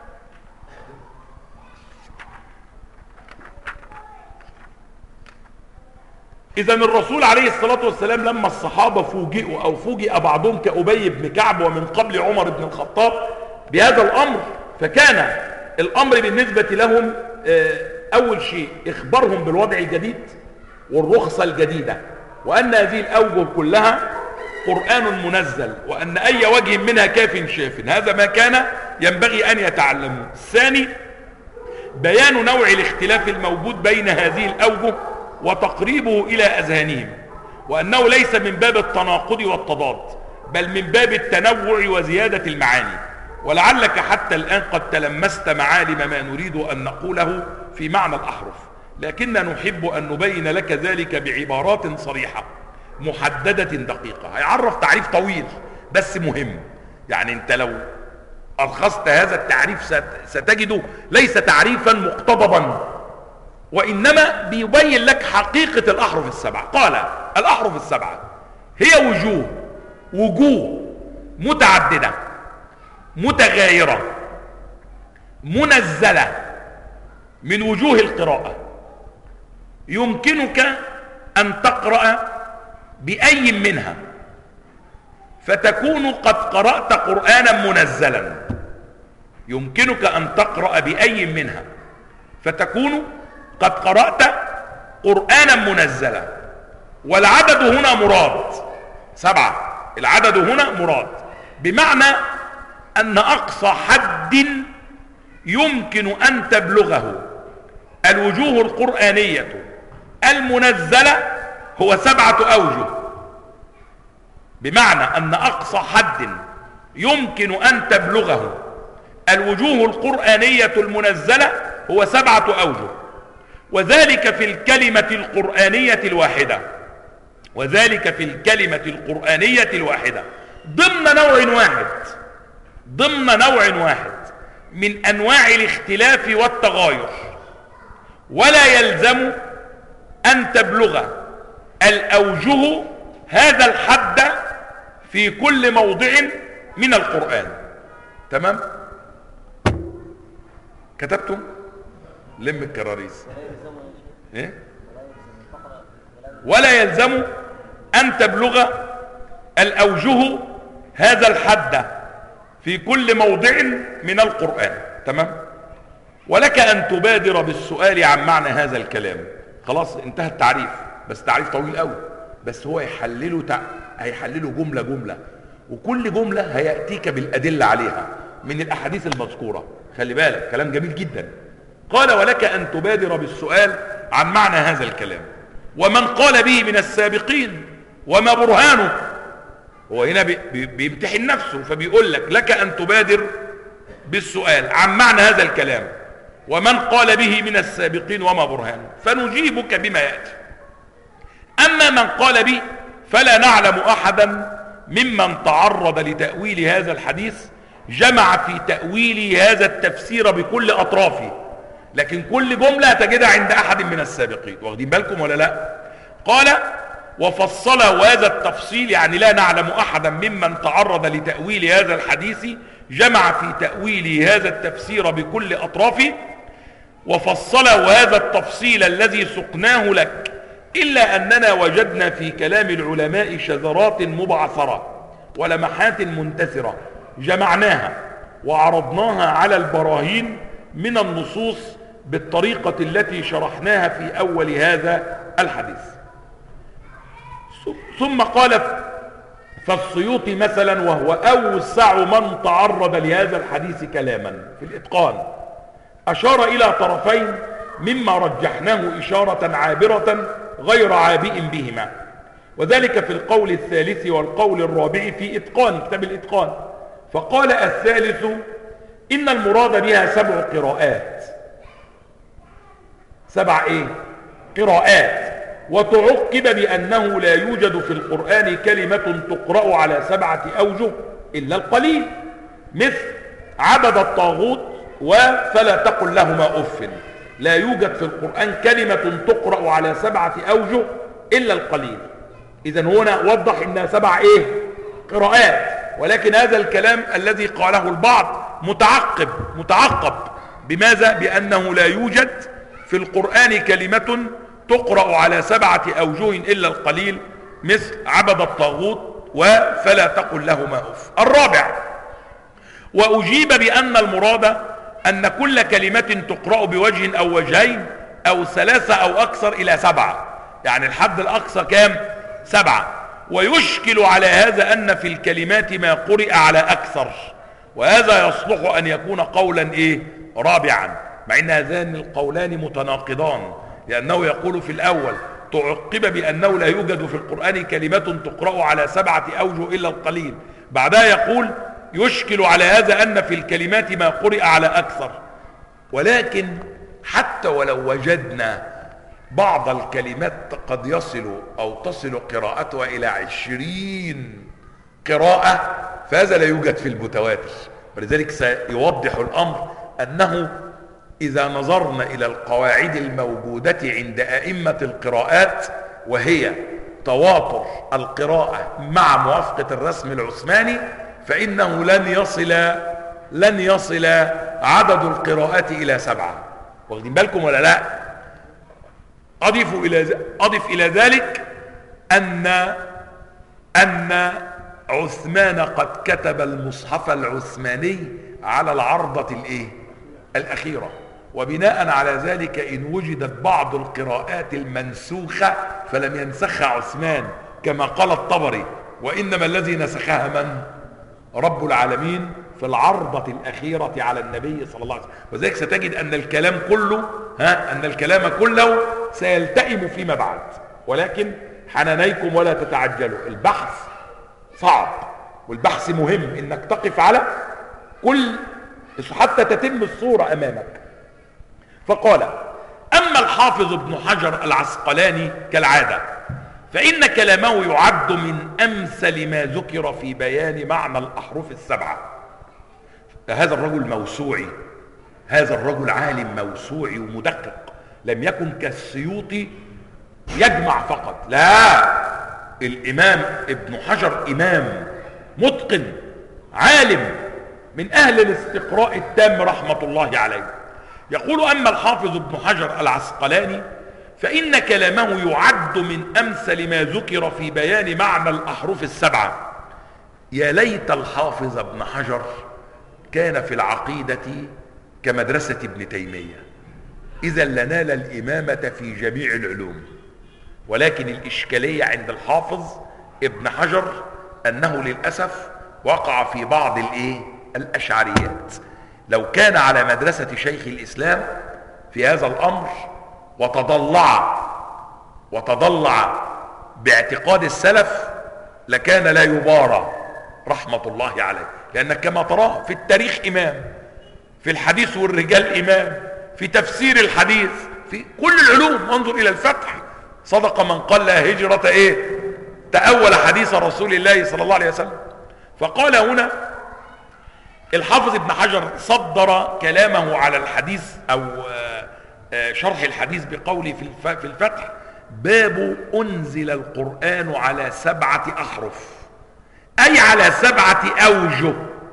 إذا الرسول عليه الصلاة والسلام لما الصحابة فوجئوا أو فوجئ بعضهم كأبي بن كعب ومن قبل عمر بن الخطاب بهذا الأمر، فكان الأمر بالنسبة لهم أول شيء إخبارهم بالوضع الجديد والرخصة الجديدة، وأن هذه الأوجه كلها قرآن منزل، وأن أي وجه منها كاف شاف. هذا ما كان ينبغي أن يتعلموه. الثاني بيان نوع الاختلاف الموجود بين هذه الأوجه وتقريبه إلى أذهانهم، وأنه ليس من باب التناقض والتضاد، بل من باب التنوع وزيادة المعاني. ولعلك حتى الآن قد تلمست معالم ما نريد أن نقوله في معنى الأحرف، لكننا نحب أن نبين لك ذلك بعبارات صريحة محددة دقيقة. هيعرف تعريف طويل بس مهم، يعني انت لو ألخصت هذا التعريف ستجده ليس تعريفا مقتضبا، وإنما بيبين لك حقيقة الأحرف السبعة. قال: الأحرف السبعة هي وجوه متعددة متغايرة منزلة من وجوه القراءة، يمكنك أن تقرأ بأي منها فتكون قد قرأت قرآنا منزلا. يمكنك أن تقرأ بأي منها فتكون قد قرأت قرآنا منزلا. والعدد هنا مراد 7، العدد هنا مراد بمعنى أن أقصى حد يمكن أن تبلغه الوجوه القرآنية المنزلة هو 7 أوجه، بمعنى أن أقصى حد يمكن أن تبلغه الوجوه القرآنية المنزلة هو 7 أوجه، وذلك في الكلمة القرآنية الواحدة، وذلك في الكلمة القرآنية الواحدة ضمن نوع واحد من أنواع الاختلاف والتغاير، ولا يلزم أن تبلغ الأوجه هذا الحد في كل موضع من القرآن. تمام؟ كتبتم؟ لم الكراريس. إيه؟ ولا يلزم أن تبلغ الأوجه هذا الحد في كل موضع من القرآن. تمام؟ ولك أن تبادر بالسؤال عن معنى هذا الكلام. خلاص انتهى التعريف، بس تعريف طويل قوي، بس هو هيحلله جملة جملة، وكل جملة هيأتيك بالأدلة عليها من الأحاديث المذكورة. خلي بالك، كلام جميل جدا. قال ولك أن تبادر بالسؤال عن معنى هذا الكلام ومن قال به من السابقين وما برهانه. هو هنا بيمتحن نفسه، فبيقول لك أن تبادر بالسؤال عن معنى هذا الكلام ومن قال به من السابقين وما برهانه، فنجيبك بما يأتي. أما من قال به فلا نعلم أحدا ممن تعرض لتأويل هذا الحديث جمع في تأويل هذا التفسير بكل أطرافه، لكن كل جملة تجدها عند أحد من السابقين. واخدين بالكم ولا لا؟ قال وفصل، وهذا التفصيل يعني لا نعلم أحدا ممن تعرض لتأويل هذا الحديث جمع في تأويل هذا التفسير بكل أطرافه. وفصل، وهذا التفصيل الذي سقناه لك، إلا أننا وجدنا في كلام العلماء شذرات مبعثرة ولمحات منتثرة جمعناها وعرضناها على البراهين من النصوص بالطريقة التي شرحناها في أول هذا الحديث. ثم قال فالسيوطي مثلا، وهو أوسع من تعرض لهذا الحديث كلاما في الإتقان، أشار إلى طرفين مما رجحناه إشارة عابرة غير عابئ بهما، وذلك في القول الثالث والقول الرابع في إتقان كتاب الإتقان. فقال الثالث إن المراد بها 7 قراءات. 7 إيه؟ قراءات. وتعقب بأنه لا يوجد في القرآن كلمة تقرأ على 7 أوجه إلا القليل، مثل عبد الطاغوت وفلا تقل لهما أف. لا يوجد في القرآن كلمة تقرأ على 7 أوجه إلا القليل. إذن هنا وضح إنها 7 إيه؟ قراءات. ولكن هذا الكلام الذي قاله البعض متعقب بماذا؟ بأنه لا يوجد في القرآن كلمة تقرأ على 7 أوجه إلا القليل، مثل عبد الطاغوت وفلا تقل لهما أف. الرابع، وأجيب بأن المراد أن كل كلمة تقرأ بوجه أو وجهين أو 3 أو أكثر إلى 7، يعني الحد الأقصى كام؟ 7. ويشكل على هذا أن في الكلمات ما قرئ على أكثر، وهذا يصلح أن يكون قولا إيه؟ رابعا، مع أن هذان القولان متناقضان، لأنه يقول في الأول تعقب بأنه لا يوجد في القرآن كلمة تقرأ على 7 أوجه إلا القليل، بعدها يقول يشكل على هذا أن في الكلمات ما قرئ على أكثر. ولكن حتى ولو وجدنا بعض الكلمات قد يصل أو تصل قراءتها إلى 20 قراءة، فهذا لا يوجد في المتواتر. ولذلك سيوضح الأمر أنه إذا نظرنا إلى القواعد الموجودة عند أئمة القراءات، وهي تواتر القراءة مع موافقة الرسم العثماني، فإنه لن يصل عدد القراءات إلى 7. واخدين بالكم ولا لا؟ أضف إلى ذلك أن عثمان قد كتب المصحف العثماني على العرضة الأخيرة، وبناء على ذلك إن وجدت بعض القراءات المنسوخة فلم ينسخها عثمان كما قال الطبري، وإنما الذي نسخها من؟ رب العالمين، في العرضة الأخيرة على النبي صلى الله عليه وسلم. وذلك ستجد أن الكلام كله أن الكلام كله سيلتئم فيما بعد، ولكن حنانيكم ولا تتعجلوا. البحث صعب والبحث مهم، إنك تقف على كل حتى تتم الصورة أمامك. فقال: أما الحافظ ابن حجر العسقلاني كالعادة فإن كلامه يعد من أمثل ما ذكر في بيان معنى الأحرف السبعة. هذا الرجل موسوعي، هذا الرجل عالم موسوعي ومدقق، لم يكن كالسيوطي يجمع فقط، لا، الإمام ابن حجر إمام متقن عالم من أهل الاستقراء التام رحمة الله عليه. يقول: أما الحافظ ابن حجر العسقلاني فإن كلامه يعد من أمثل ما ذكر في بيان معنى الأحرف السبعة. يا ليت الحافظ ابن حجر كان في العقيدة كمدرسة ابن تيمية، إذا لنال الإمامة في جميع العلوم. ولكن الإشكالية عند الحافظ ابن حجر أنه للأسف وقع في بعض الأشعريات. لو كان على مدرسة شيخ الإسلام في هذا الأمر وتضلع باعتقاد السلف لكان لا يبارى رحمة الله عليه، لأنك كما تراه في التاريخ إمام، في الحديث والرجال إمام، في تفسير الحديث، في كل العلوم. انظر إلى الفتح: صدق من قال لا هجرة تأول حديث رسول الله صلى الله عليه وسلم. فقال هنا الحافظ ابن حجر صدر كلامه على الحديث أو شرح الحديث بقوله في الفتح: باب أنزل القرآن على 7 أحرف، أي على 7 أوجه،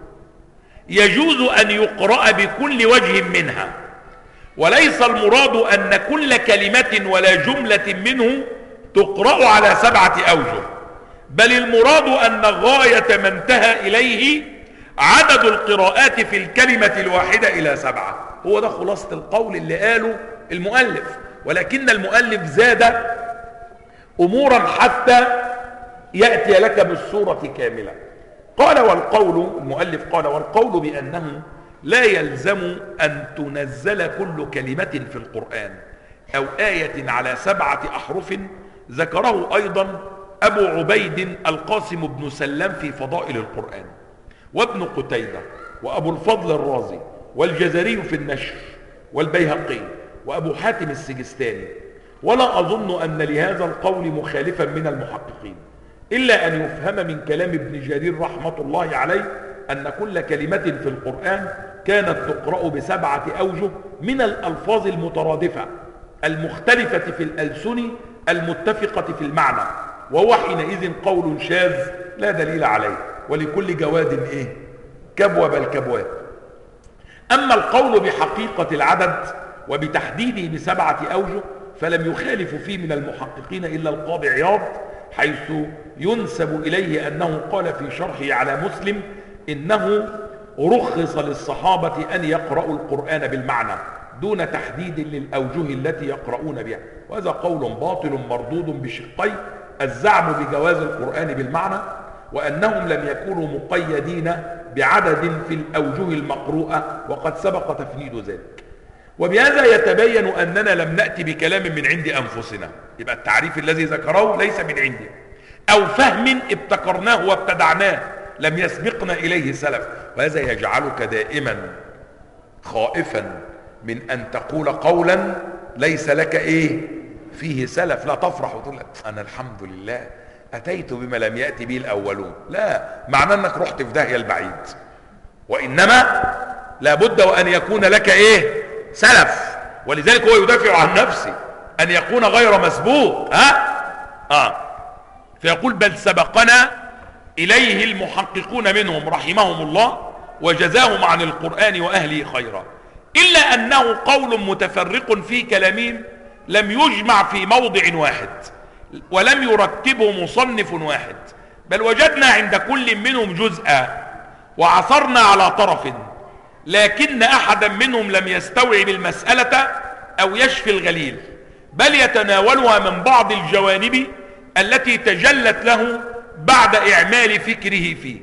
يجوز أن يقرأ بكل وجه منها، وليس المراد أن كل كلمة ولا جملة منه تقرأ على 7 أوجه، بل المراد أن غاية ما انتهى إليه عدد القراءات في الكلمة الواحدة إلى 7. هو ده خلاصة القول اللي قاله المؤلف، ولكن المؤلف زاد أمورا حتى يأتي لك بالصورة كاملة. قال: والقول، المؤلف قال: والقول بأنه لا يلزم أن تنزل كل كلمة في القرآن أو آية على 7 أحرف ذكره أيضا أبو عبيد القاسم بن سلام في فضائل القرآن، وابن قتيبة، وأبو الفضل الرازي، والجزري في النشر، والبيهقي، وأبو حاتم السجستاني. ولا أظن أن لهذا القول مخالفا من المحققين، إلا أن يفهم من كلام ابن جرير رحمة الله عليه أن كل كلمة في القرآن كانت تقرأ ب7 أوجه من الألفاظ المترادفة المختلفة في الألسن المتفقة في المعنى، وهو حينئذ قول شاذ لا دليل عليه، ولكل جواد كبوة بل كبوات. أما القول بحقيقة العدد وبتحديده ب7 أوجه فلم يخالف فيه من المحققين إلا القاضي عياض، حيث ينسب إليه أنه قال في شرحه على مسلم إنه رخص للصحابة أن يقرأوا القرآن بالمعنى دون تحديد للأوجه التي يقرؤون بها، وهذا قول باطل مردود بشقي: الزعم بجواز القرآن بالمعنى، وأنهم لم يكونوا مقيدين بعدد في الأوجه المقروءة، وقد سبق تفنيد ذلك. وبهذا يتبين أننا لم نأتي بكلام من عند أنفسنا، يبقى التعريف الذي ذكره ليس من عندنا، أو فهم ابتكرناه وابتدعناه لم يسبقنا إليه سلف. وهذا يجعلك دائما خائفا من أن تقول قولا ليس لك فيه سلف، لا تفرح وتقول أنا الحمد لله أتيت بما لم يأتي به الأولون، لا، معنى أنك رحت في داهية البعيد، وإنما لابد وأن يكون لك سلف. ولذلك هو يدافع عن نفسه أن يكون غير مسبوق. فيقول: بل سبقنا إليه المحققون منهم رحمهم الله وجزاهم عن القرآن وأهله خيرا، إلا أنه قول متفرق في كلامهم لم يجمع في موضع واحد ولم يرتبه مصنف واحد، بل وجدنا عند كل منهم جزءا وعثرنا على طرف، لكن أحدا منهم لم يستوعب المسألة أو يشفي الغليل، بل يتناولها من بعض الجوانب التي تجلت له بعد إعمال فكره فيه.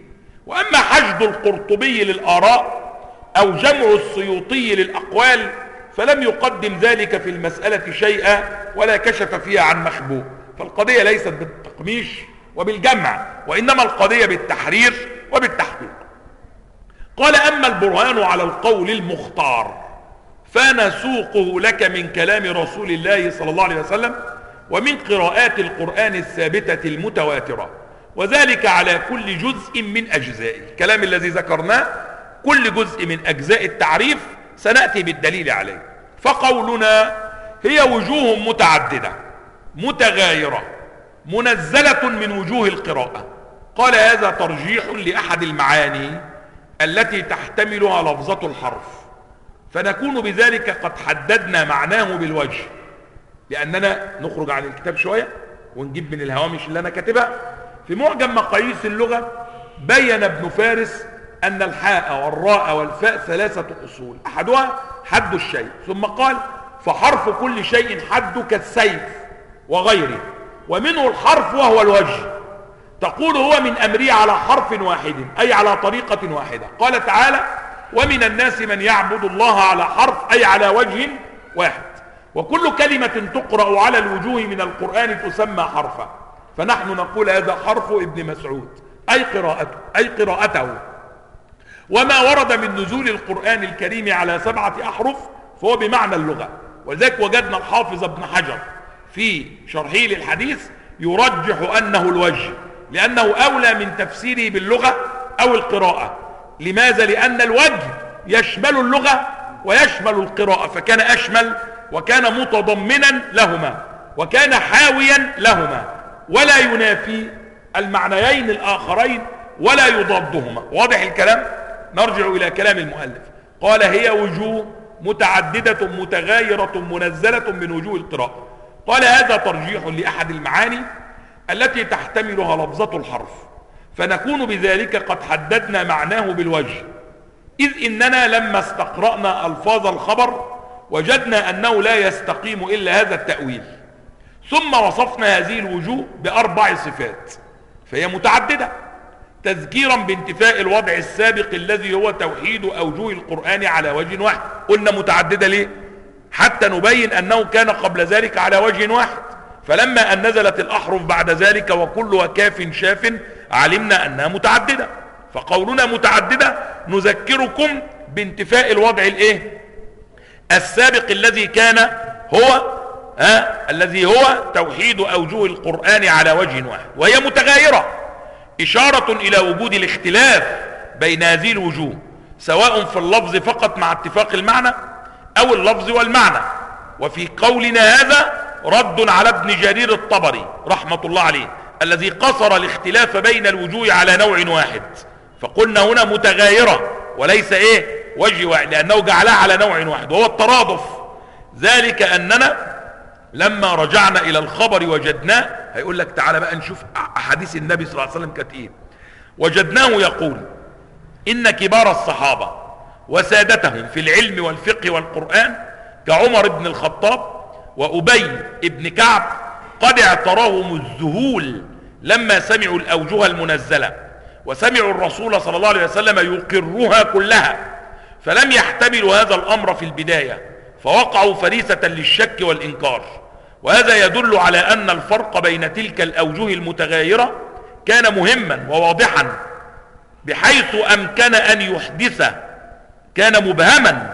وأما حشد القرطبي للآراء أو جمع السيوطي للأقوال فلم يقدم ذلك في المسألة شيئا ولا كشف فيها عن مخبوء. فالقضية ليست بالتقميش وبالجمع، وإنما القضية بالتحرير وبالتحقيق. قال: أما البرهان على القول المختار فنسوقه لك من كلام رسول الله صلى الله عليه وسلم ومن قراءات القرآن الثابتة المتواترة، وذلك على كل جزء من أجزائه. الكلام الذي ذكرناه كل جزء من أجزاء التعريف سنأتي بالدليل عليه. فقولنا هي وجوه متعددة متغايرة منزلة من وجوه القراءة. قال: هذا ترجيح لأحد المعاني التي تحتملها لفظة الحرف، فنكون بذلك قد حددنا معناه بالوجه. لأننا نخرج عن الكتاب شوية ونجيب من الهوامش اللي أنا كاتبها. في معجم مقاييس اللغة بين ابن فارس أن الحاء والراء والفاء ثلاثة أصول، أحدها حد الشيء، ثم قال: فحرف كل شيء حد كالسيف وغيره، ومنه الحرف وهو الوجه. تقول: هو من أمره على حرف واحد، أي على طريقة واحدة. قال تعالى: ومن الناس من يعبد الله على حرف، أي على وجه واحد. وكل كلمة تقرأ على الوجوه من القرآن تسمى حرفا، فنحن نقول هذا حرف ابن مسعود، أي قراءته. وما ورد من نزول القرآن الكريم على 7 أحرف فهو بمعنى اللغة. ولذلك وجدنا الحافظ ابن حجر في شرحه للحديث يرجح أنه الوجه، لأنه أولى من تفسيره باللغة أو القراءة. لماذا؟ لأن الوجه يشمل اللغة ويشمل القراءة، فكان أشمل وكان متضمنا لهما وكان حاويا لهما، ولا ينافي المعنيين الآخرين ولا يضادهما. واضح الكلام؟ نرجع إلى كلام المؤلف. قال: هي وجوه متعددة متغايرة منزلة من وجوه القراءة. قال: هذا ترجيح لأحد المعاني التي تحتملها لفظة الحرف، فنكون بذلك قد حددنا معناه بالوجه، إذ إننا لما استقرأنا ألفاظ الخبر وجدنا أنه لا يستقيم إلا هذا التأويل، ثم وصفنا هذه الوجوه ب4 صفات، فهي متعددة تذكيرا بانتفاء الوضع السابق الذي هو توحيد أوجه القرآن على وجه واحد. قلنا متعددة ليه؟ حتى نبين أنه كان قبل ذلك على وجه واحد، فلما أن نزلت الأحرف بعد ذلك وكلها كاف شاف علمنا أنها متعددة. فقولنا متعددة نذكركم بانتفاء الوضع السابق الذي كان هو الذي هو توحيد أوجه القرآن على وجه واحد. وهي متغايرة إشارة إلى وجود الاختلاف بين هذه الوجوه، سواء في اللفظ فقط مع اتفاق المعنى أو اللفظ والمعنى. وفي قولنا هذا رد على ابن جرير الطبري رحمة الله عليه الذي قصر الاختلاف بين الوجوه على نوع واحد، فقلنا هنا متغايرة وليس وجه واحد، لأنه جعلها على نوع واحد وهو الترادف. ذلك أننا لما رجعنا إلى الخبر وجدناه، هيقول لك تعالى بقى نشوف أحاديث النبي صلى الله عليه وسلم كانت وجدناه يقول: إن كبار الصحابة وسادتهم في العلم والفقه والقرآن كعمر بن الخطاب وأبي بن كعب قد اعتراهم الذهول لما سمعوا الأوجه المنزلة، وسمعوا الرسول صلى الله عليه وسلم يقرها كلها، فلم يحتملوا هذا الأمر في البداية، فوقعوا فريسة للشك والإنكار. وهذا يدل على أن الفرق بين تلك الأوجه المتغايرة كان مهما وواضحا، بحيث أمكن أن يحدث، كان مبهما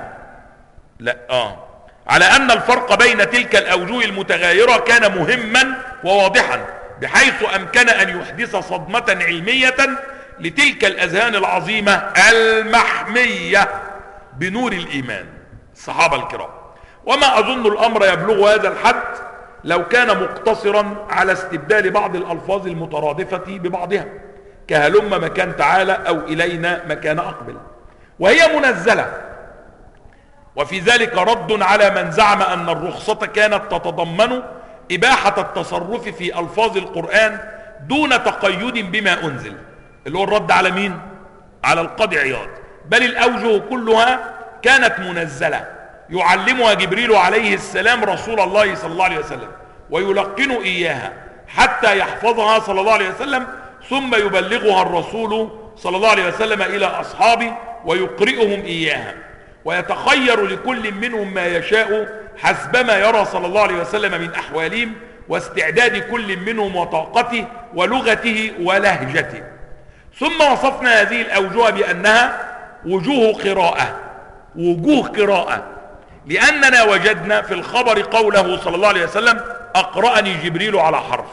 على أن الفرق بين تلك الأوجه المتغايرة كان مهما وواضحا، بحيث أمكن أن يحدث صدمة علمية لتلك الأذهان العظيمة المحمية بنور الإيمان الصحابة الكرام. وما أظن الأمر يبلغ هذا الحد لو كان مقتصرا على استبدال بعض الألفاظ المترادفة ببعضها، كهلم مكان تعالى أو إلينا مكان أقبل. وهي منزلة، وفي ذلك رد على من زعم أن الرخصة كانت تتضمن إباحة التصرف في ألفاظ القرآن دون تقيد بما أنزل، اللي هو الرد على مين؟ على القاضي عياض. بل الأوجه كلها كانت منزلة يعلمها جبريل عليه السلام رسول الله صلى الله عليه وسلم ويلقن إياها حتى يحفظها صلى الله عليه وسلم، ثم يبلغها الرسول صلى الله عليه وسلم إلى أصحابه ويقرئهم إياها، ويتخير لكل منهم ما يشاء حسبما يرى صلى الله عليه وسلم من أحوالهم واستعداد كل منهم وطاقته ولغته ولهجته. ثم وصفنا هذه الأوجه بأنها وجوه قراءة، لأننا وجدنا في الخبر قوله صلى الله عليه وسلم أقرأني جبريل على حرف،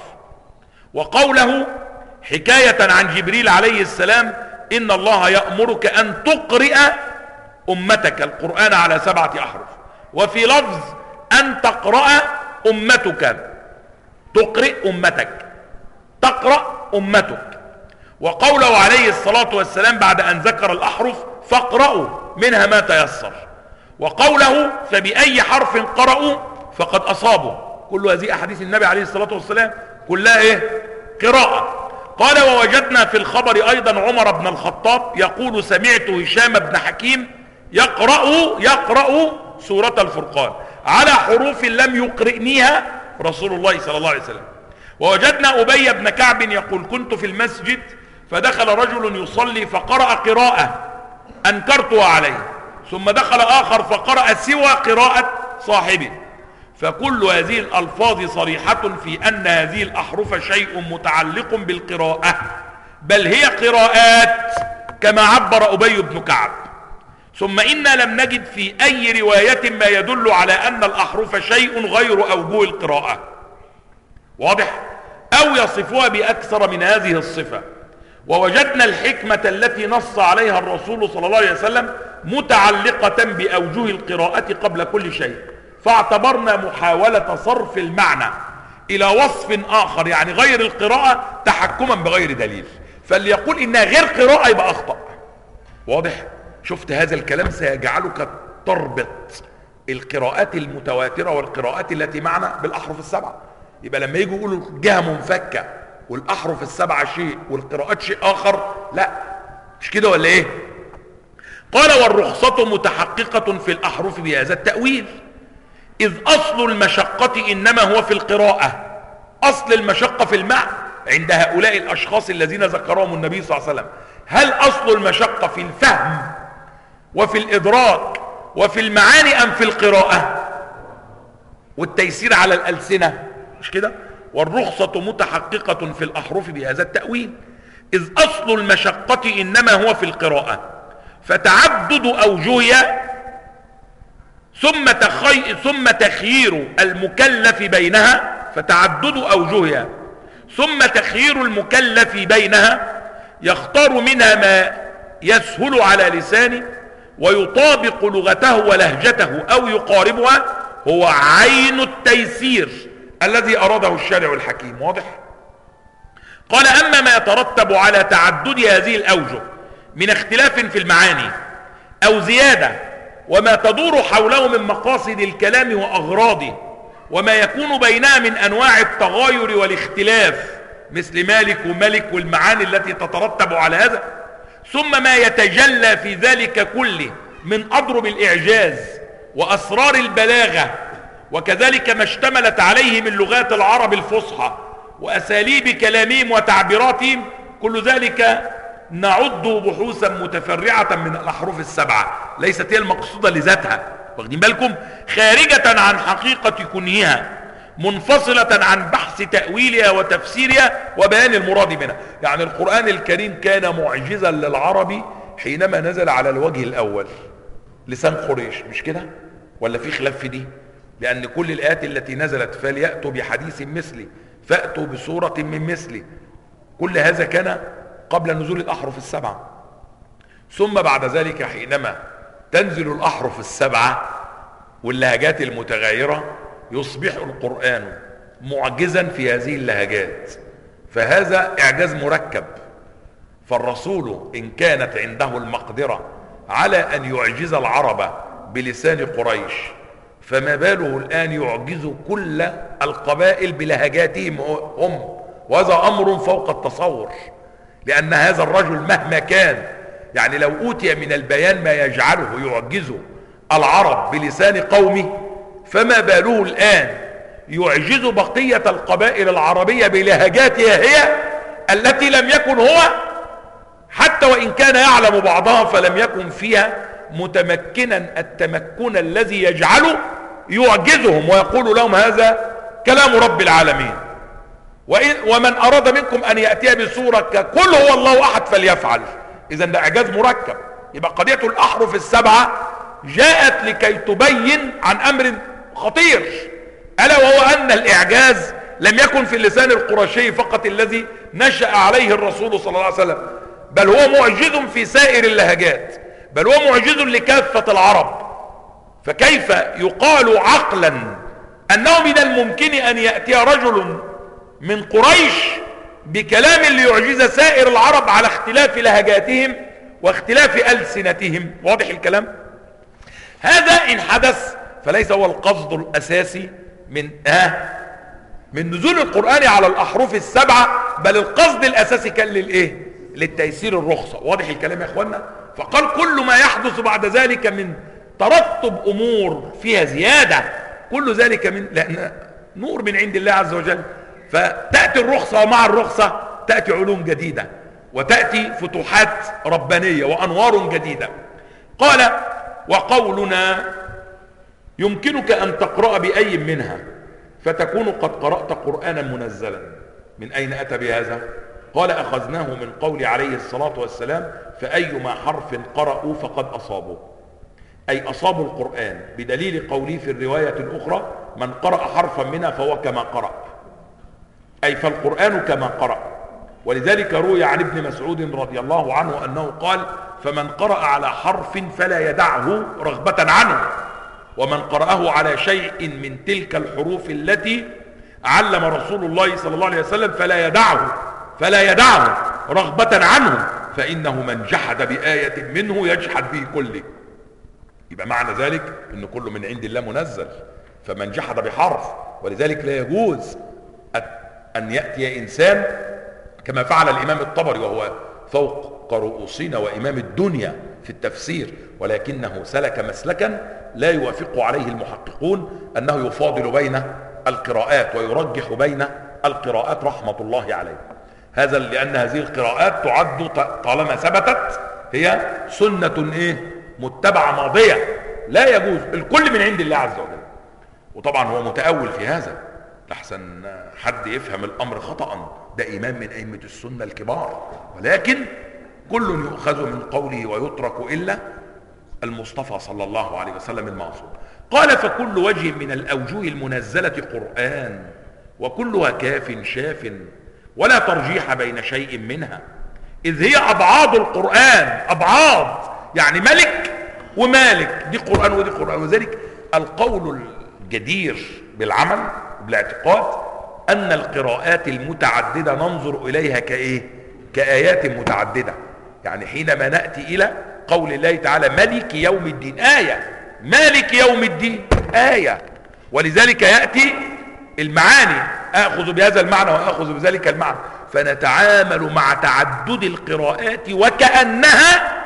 وقوله حكاية عن جبريل عليه السلام إن الله يأمرك أن تقرئ أمتك القرآن على 7 أحرف، وفي لفظ أن تقرأ أمتك، تقرئ أمتك، تقرأ أمتك. وقوله عليه الصلاة والسلام بعد أن ذكر الأحرف فاقرأوا منها ما تيسر، وقوله فبأي حرف قرأوا فقد أصابوا. كل هذه أحاديث النبي عليه الصلاة والسلام كلها قراءة. قال ووجدنا في الخبر أيضا عمر بن الخطاب يقول سمعت هشام بن حكيم يقرأ سورة الفرقان على حروف لم يقرئنيها رسول الله صلى الله عليه وسلم. ووجدنا أبي بن كعب يقول كنت في المسجد فدخل رجل يصلي فقرأ قراءة أنكرتها عليه، ثم دخل آخر فقرأ سوى قراءة صاحبه. فكل هذه الألفاظ صريحة في أن هذه الأحرف شيء متعلق بالقراءة، بل هي قراءات كما عبر أبي بن كعب. ثم إنا لم نجد في أي رواية ما يدل على أن الأحرف شيء غير أوجه القراءة، واضح؟ أو يصفها بأكثر من هذه الصفة. ووجدنا الحكمة التي نص عليها الرسول صلى الله عليه وسلم متعلقة بأوجه القراءة قبل كل شيء، فاعتبرنا محاولة صرف المعنى إلى وصف آخر يعني غير القراءة تحكما بغير دليل، فليقول إنها غير قراءة يبقى أخطأ. واضح؟ شفت هذا الكلام سيجعلك تربط القراءات المتواترة والقراءات التي معنا بالأحرف 7. يبقى لما يجوا يقولوا جهة منفكة والأحرف 7 شيء والقراءات شيء آخر، لا مش كده ولا إيه؟ قال والرخصة متحققة في الأحرف بهذا التأويل، إذ أصل المشقة إنما هو في القراءة. أصل المشقة في المعنى عند هؤلاء الأشخاص الذين ذكرهم النبي صلى الله عليه وسلم. هل أصل المشقة في الفهم وفي الإدراك وفي المعاني أم في القراءة والتيسير على الألسنة؟ مش كده؟ والرخصة متحققة في الأحرف بهذا التأويل، إذ أصل المشقة إنما هو في القراءة، فتعدد أوجهها ثم تخيير المكلف بينها، فتعدد أوجهها ثم تخيير المكلف بينها يختار منها ما يسهل على لسانه ويطابق لغته ولهجته أو يقاربها، هو عين التيسير الذي أراده الشارع الحكيم. واضح؟ قال أما ما يترتب على تعدد هذه الأوجه من اختلاف في المعاني أو زيادة، وما تدور حوله من مقاصد الكلام وأغراضه، وما يكون بينها من أنواع التغاير والاختلاف مثل مالك وملك والمعاني التي تترتب على هذا، ثم ما يتجلى في ذلك كله من أضرب الإعجاز وأسرار البلاغة، وكذلك ما اشتملت عليه من لغات العرب الفصحى وأساليب كلامهم وتعبيراتهم، كل ذلك نعده بحوثا متفرعة من الأحرف 7، ليست هي المقصودة لذاتها، واخدين بالكم؟ خارجة عن حقيقة كنهها، منفصلة عن بحث تأويلها وتفسيرها وبيان المراد منها. يعني القرآن الكريم كان معجزا للعرب حينما نزل على الوجه الأول لسان قريش، مش كده؟ ولا في خلاف في دي؟ لأن كل الآيات التي نزلت فليأتوا بحديث مثلي فأتوا بسورة من مثلي، كل هذا كان قبل نزول الأحرف 7. ثم بعد ذلك حينما تنزل الأحرف 7 واللهجات المتغايرة يصبح القرآن معجزا في هذه اللهجات، فهذا إعجاز مركب. فالرسول إن كانت عنده المقدرة على أن يعجز العرب بلسان قريش، فما باله الآن يعجز كل القبائل بلهجاتهم هم، وهذا أمر فوق التصور. لأن هذا الرجل مهما كان، يعني لو أوتي من البيان ما يجعله يعجز العرب بلسان قومه، فما باله الآن يعجز بقية القبائل العربية بلهجاتها هي التي لم يكن هو حتى حتى وإن كان يعلم بعضها فلم يكن فيها متمكنا التمكن الذي يجعله يعجزهم ويقول لهم هذا كلام رب العالمين. ومن أراد منكم أن يأتي بسورة كقل هو الله أحد فليفعل. إذن ده إعجاز مركب. يبقى قضية الأحرف السبعة جاءت لكي تبين عن أمر خطير، ألا وهو أن الإعجاز لم يكن في اللسان القرشي فقط الذي نشأ عليه الرسول صلى الله عليه وسلم، بل هو معجز في سائر اللهجات، بل هو معجز لكافة العرب. فكيف يقال عقلا أنه من الممكن أن يأتي رجل من قريش بكلام ليعجز سائر العرب على اختلاف لهجاتهم واختلاف ألسنتهم؟ واضح الكلام؟ هذا إن حدث فليس هو القصد الأساسي من نزول القرآن على الأحرف السبعة، بل القصد الأساسي كان للإيه؟ للتيسير الرخصة. واضح الكلام يا إخوانا؟ فقال كل ما يحدث بعد ذلك من ترتب أمور فيها زيادة، كل ذلك لأن نور من عند الله عز وجل، فتأتي الرخصة ومع الرخصة تأتي علوم جديدة وتأتي فتوحات ربانية وأنوار جديدة. قال وقولنا يمكنك أن تقرأ بأي منها فتكون قد قرأت قرآنا منزلا. من أين أتى بهذا؟ قال أخذناه من قول عليه الصلاة والسلام فأيما حرف قرأوا فقد أصابوا، أي أصابوا القرآن، بدليل قوله في الرواية الأخرى من قرأ حرفا منها فهو كما قرأ، أي فالقرآن كما قرأ. ولذلك روي عن ابن مسعود رضي الله عنه أنه قال فمن قرأ على حرف فلا يدعه رغبة عنه، ومن قرأه على شيء من تلك الحروف التي علم رسول الله صلى الله عليه وسلم فلا يدعه رغبة عنه، فإنه من جحد بآية منه يجحد به كله. يبقى معنى ذلك أن كله من عند الله منزل، فمن جحد بحرف. ولذلك لا يجوز أن يأتي إنسان كما فعل الإمام الطبري وهو فوق رؤوسنا وإمام الدنيا في التفسير، ولكنه سلك مسلكا لا يوافق عليه المحققون، أنه يفاضل بين القراءات ويرجح بين القراءات رحمة الله عليه. هذا لأن هذه القراءات تعد طالما ثبتت هي سنة متبعة ماضية، لا يجوز. الكل من عند الله عز وجل. وطبعا هو متأول في هذا لحسن حد يفهم الأمر خطأ، ده إمام من أئمة السنة الكبار، ولكن كل يؤخذ من قوله ويترك إلا المصطفى صلى الله عليه وسلم المعصوم. قال فكل وجه من الأوجه المنزلة قرآن، وكلها كاف شاف، ولا ترجيح بين شيء منها، إذ هي أبعاد القرآن. أبعاد يعني ملك ومالك، دي قرآن ودي قرآن. وذلك القول الجدير بالعمل بالاعتقاد أن القراءات المتعددة ننظر إليها كآيات متعددة. يعني حينما نأتي إلى قول الله تعالى ملك يوم الدين، آية، مالك يوم الدين آية. ولذلك يأتي المعاني، أخذ بهذا المعنى وأخذ بذلك المعنى، فنتعامل مع تعدد القراءات وكأنها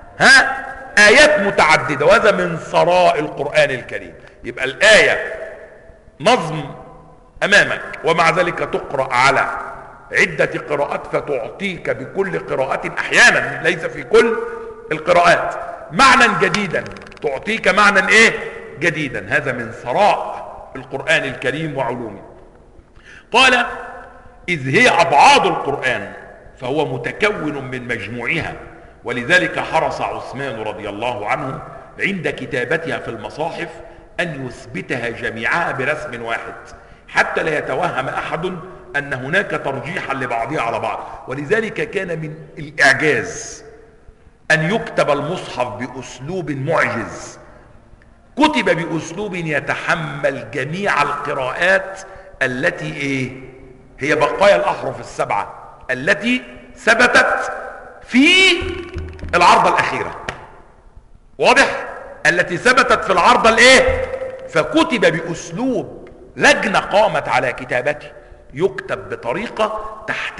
آيات متعددة، وهذا من ثراء القرآن الكريم. يبقى الآية نظم أمامك، ومع ذلك تقرأ على عدة قراءات فتعطيك بكل قراءة أحيانا ليس في كل القراءات معنى جديدا، تعطيك معنى جديدا. هذا من ثراء القرآن الكريم وعلومه. قال إذ هي أبعاد القرآن فهو متكون من مجموعها، ولذلك حرص عثمان رضي الله عنه عند كتابتها في المصاحف أن يثبتها جميعها برسم واحد، حتى لا يتوهم أحد أن هناك ترجيحا لبعضها على بعض. ولذلك كان من الإعجاز أن يكتب المصحف بأسلوب معجز، كتب بأسلوب يتحمل جميع القراءات التي هي بقايا الأحرف السبعة التي ثبتت في العرضة الأخيرة. واضح؟ التي ثبتت في العرضة فكتب بأسلوب لجنة قامت على كتابته، يكتب بطريقة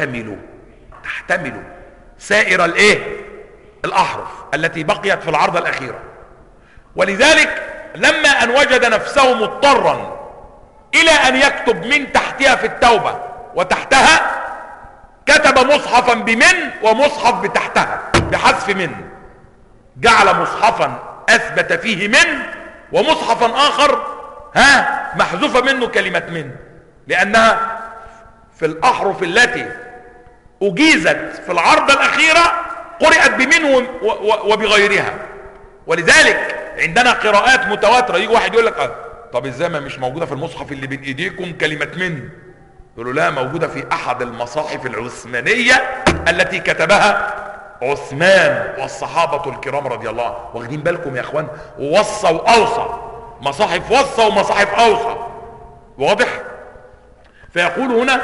تحتمل سائر الأحرف التي بقيت في العرضة الأخيرة. ولذلك لما أن وجد نفسه مضطرا إلى أن يكتب من تحتها في التوبة وتحتها، كتب مصحفا بمن ومصحف حذف من، جعل مصحفا اثبت فيه من، ومصحفا اخر محذوفه منه كلمه من، لانها في الاحرف التي اجيزت في العرضه الاخيره قرأت بمن وبغيرها. ولذلك عندنا قراءات متواتره، يجي واحد يقول لك طب ازاي ما مش موجوده في المصحف اللي بين ايديكم كلمه من؟ يقولوا لا، موجوده في احد المصاحف العثمانيه التي كتبها عثمان والصحابه الكرام رضي الله. واخدين بالكم يا اخوان؟ ووصى واوصى، مصاحف وصى ومصاحف اوصى، واضح؟ فيقول هنا: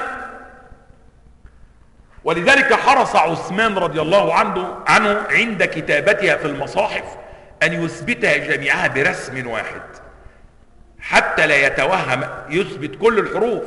ولذلك حرص عثمان رضي الله عنه عند كتابتها في المصاحف أن يثبتها جميعها برسم واحد، حتى لا يتوهم، يثبت كل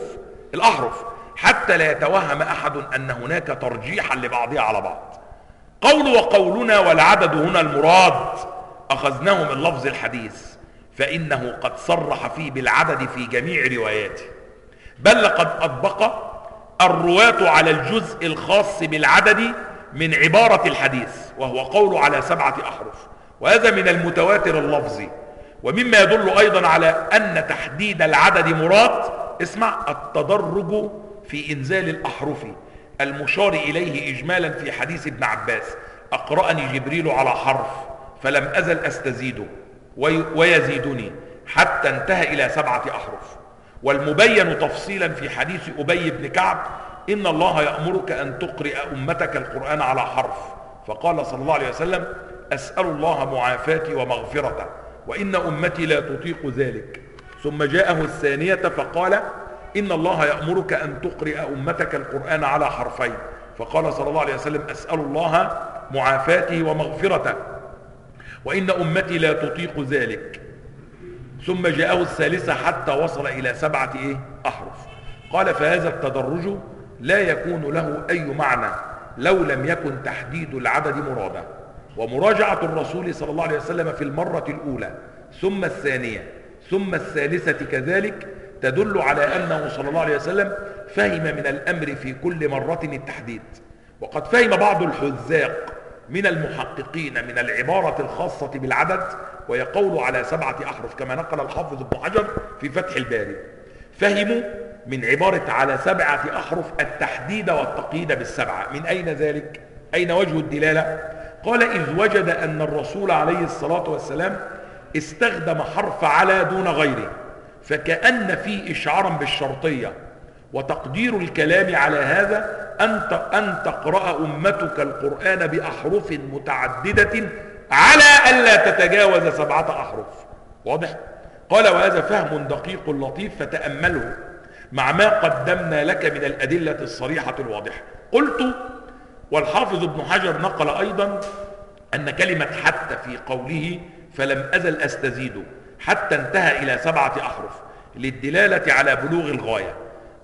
الأحرف حتى لا يتوهم أحد أن هناك ترجيحا لبعضها على بعض. قول وقولنا والعدد هنا المراد أخذناه من لفظ الحديث، فإنه قد صرح فيه بالعدد في جميع رواياته، بل لقد أطبق الرواة على الجزء الخاص بالعدد من عبارة الحديث، وهو قول على 7 أحرف، وهذا من المتواتر اللفظي. ومما يدل أيضا على أن تحديد العدد مراد، اسمع، التدرج في إنزال الأحرف المشار إليه إجمالا في حديث ابن عباس: أقرأني جبريل على حرف فلم أزل أستزيده ويزيدني حتى انتهى إلى 7 أحرف. والمبين تفصيلا في حديث أبي بن كعب: إن الله يأمرك أن تقرئ أمتك القرآن على حرف، فقال صلى الله عليه وسلم: أسأل الله معافاتي ومغفرته، وإن أمتي لا تطيق ذلك. ثم جاءه الثانية فقال: إن الله يأمرك أن تقرئ أمتك القرآن على حرفين، فقال صلى الله عليه وسلم: أسأل الله معافاته ومغفرته، وإن أمتي لا تطيق ذلك. ثم جاءه الثالثة حتى وصل إلى 7 أحرف. قال: فهذا التدرج لا يكون له أي معنى لو لم يكن تحديد العدد مرادا. ومراجعة الرسول صلى الله عليه وسلم في المرة الأولى ثم الثانية ثم الثالثة كذلك تدل على أنه صلى الله عليه وسلم فهم من الأمر في كل مرة التحديد. وقد فهم بعض الحذاق من المحققين من العبارة الخاصة بالعدد، وهي قول على 7 أحرف، كما نقل الحافظ ابن حجر في فتح الباري، فهموا من عبارة على 7 أحرف التحديد والتقييد بالسبعة. من أين ذلك؟ أين وجه الدلالة؟ قال: إذ وجد أن الرسول عليه الصلاة والسلام استخدم حرف على دون غيره، فكأن فيه إشعارا بالشرطية، وتقدير الكلام على هذا أن تقرأ أمتك القرآن بأحرف متعددة على ألا تتجاوز 7 أحرف. واضح؟ قال: وهذا فهم دقيق لطيف فتأمله مع ما قدمنا لك من الأدلة الصريحة الواضحة. قلت: والحافظ ابن حجر نقل أيضا أن كلمة حتى في قوله فلم أزل أستزيد حتى انتهى إلى 7 أحرف للدلالة على بلوغ الغاية،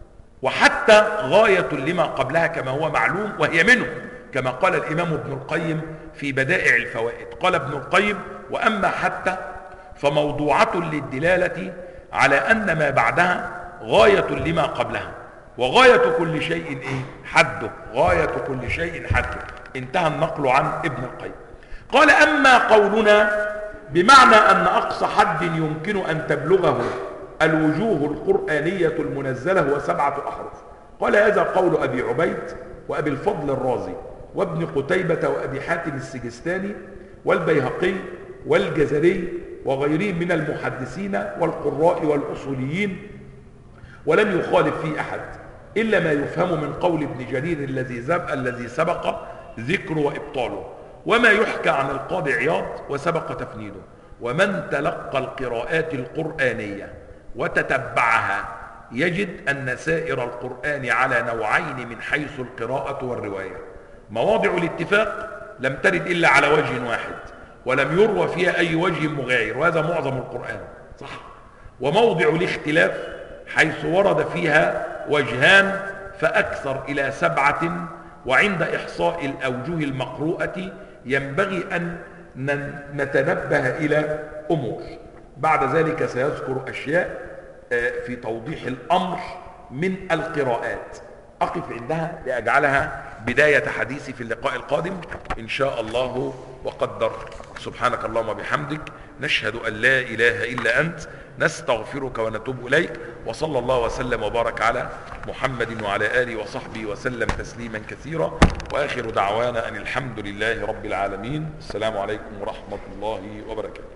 وحتى غاية لما قبلها كما هو معلوم، وهي منه، كما قال الإمام ابن القيم في بدائع الفوائد. قال ابن القيم: وأما حتى فموضوعة للدلالة على أن ما بعدها غاية لما قبلها، وغاية كل شيء حده، غاية كل شيء حده. انتهى النقل عن ابن القيم. قال: أما قولنا بمعنى أن أقصى حد يمكن أن تبلغه الوجوه القرآنية المنزلة هو 7 أحرف، قال: هذا قول أبي عبيد وأبي الفضل الرازي وابن قتيبة وأبي حاتم السجستاني والبيهقي والجزري وغيرهم من المحدثين والقراء والأصوليين، ولم يخالف فيه أحد إلا ما يفهم من قول ابن جرير الذي سبق ذكره وإبطاله، وما يحكى عن القاضي عياض وسبق تفنيده. ومن تلقى القراءات القرآنية وتتبعها يجد أن سائر القرآن على نوعين من حيث القراءة والرواية. مواضع الاتفاق لم ترد إلا على وجه واحد، ولم يروى فيها أي وجه مغاير، وهذا معظم القرآن، صح. وموضع الاختلاف حيث ورد فيها وجهان فأكثر إلى 7، وعند إحصاء الأوجه المقروءة ينبغي أن نتنبه إلى أمور. بعد ذلك سيذكر أشياء في توضيح الأمر من القراءات. أقف عندها لأجعلها بداية حديثي في اللقاء القادم إن شاء الله وقدر. سبحانك اللهم وبحمدك، نشهد أن لا إله إلا أنت، نستغفرك ونتوب إليك. وصلى الله وسلم وبارك على محمد وعلى آله وصحبه وسلم تسليما كثيرا. وآخر دعوانا أن الحمد لله رب العالمين. السلام عليكم ورحمة الله وبركاته.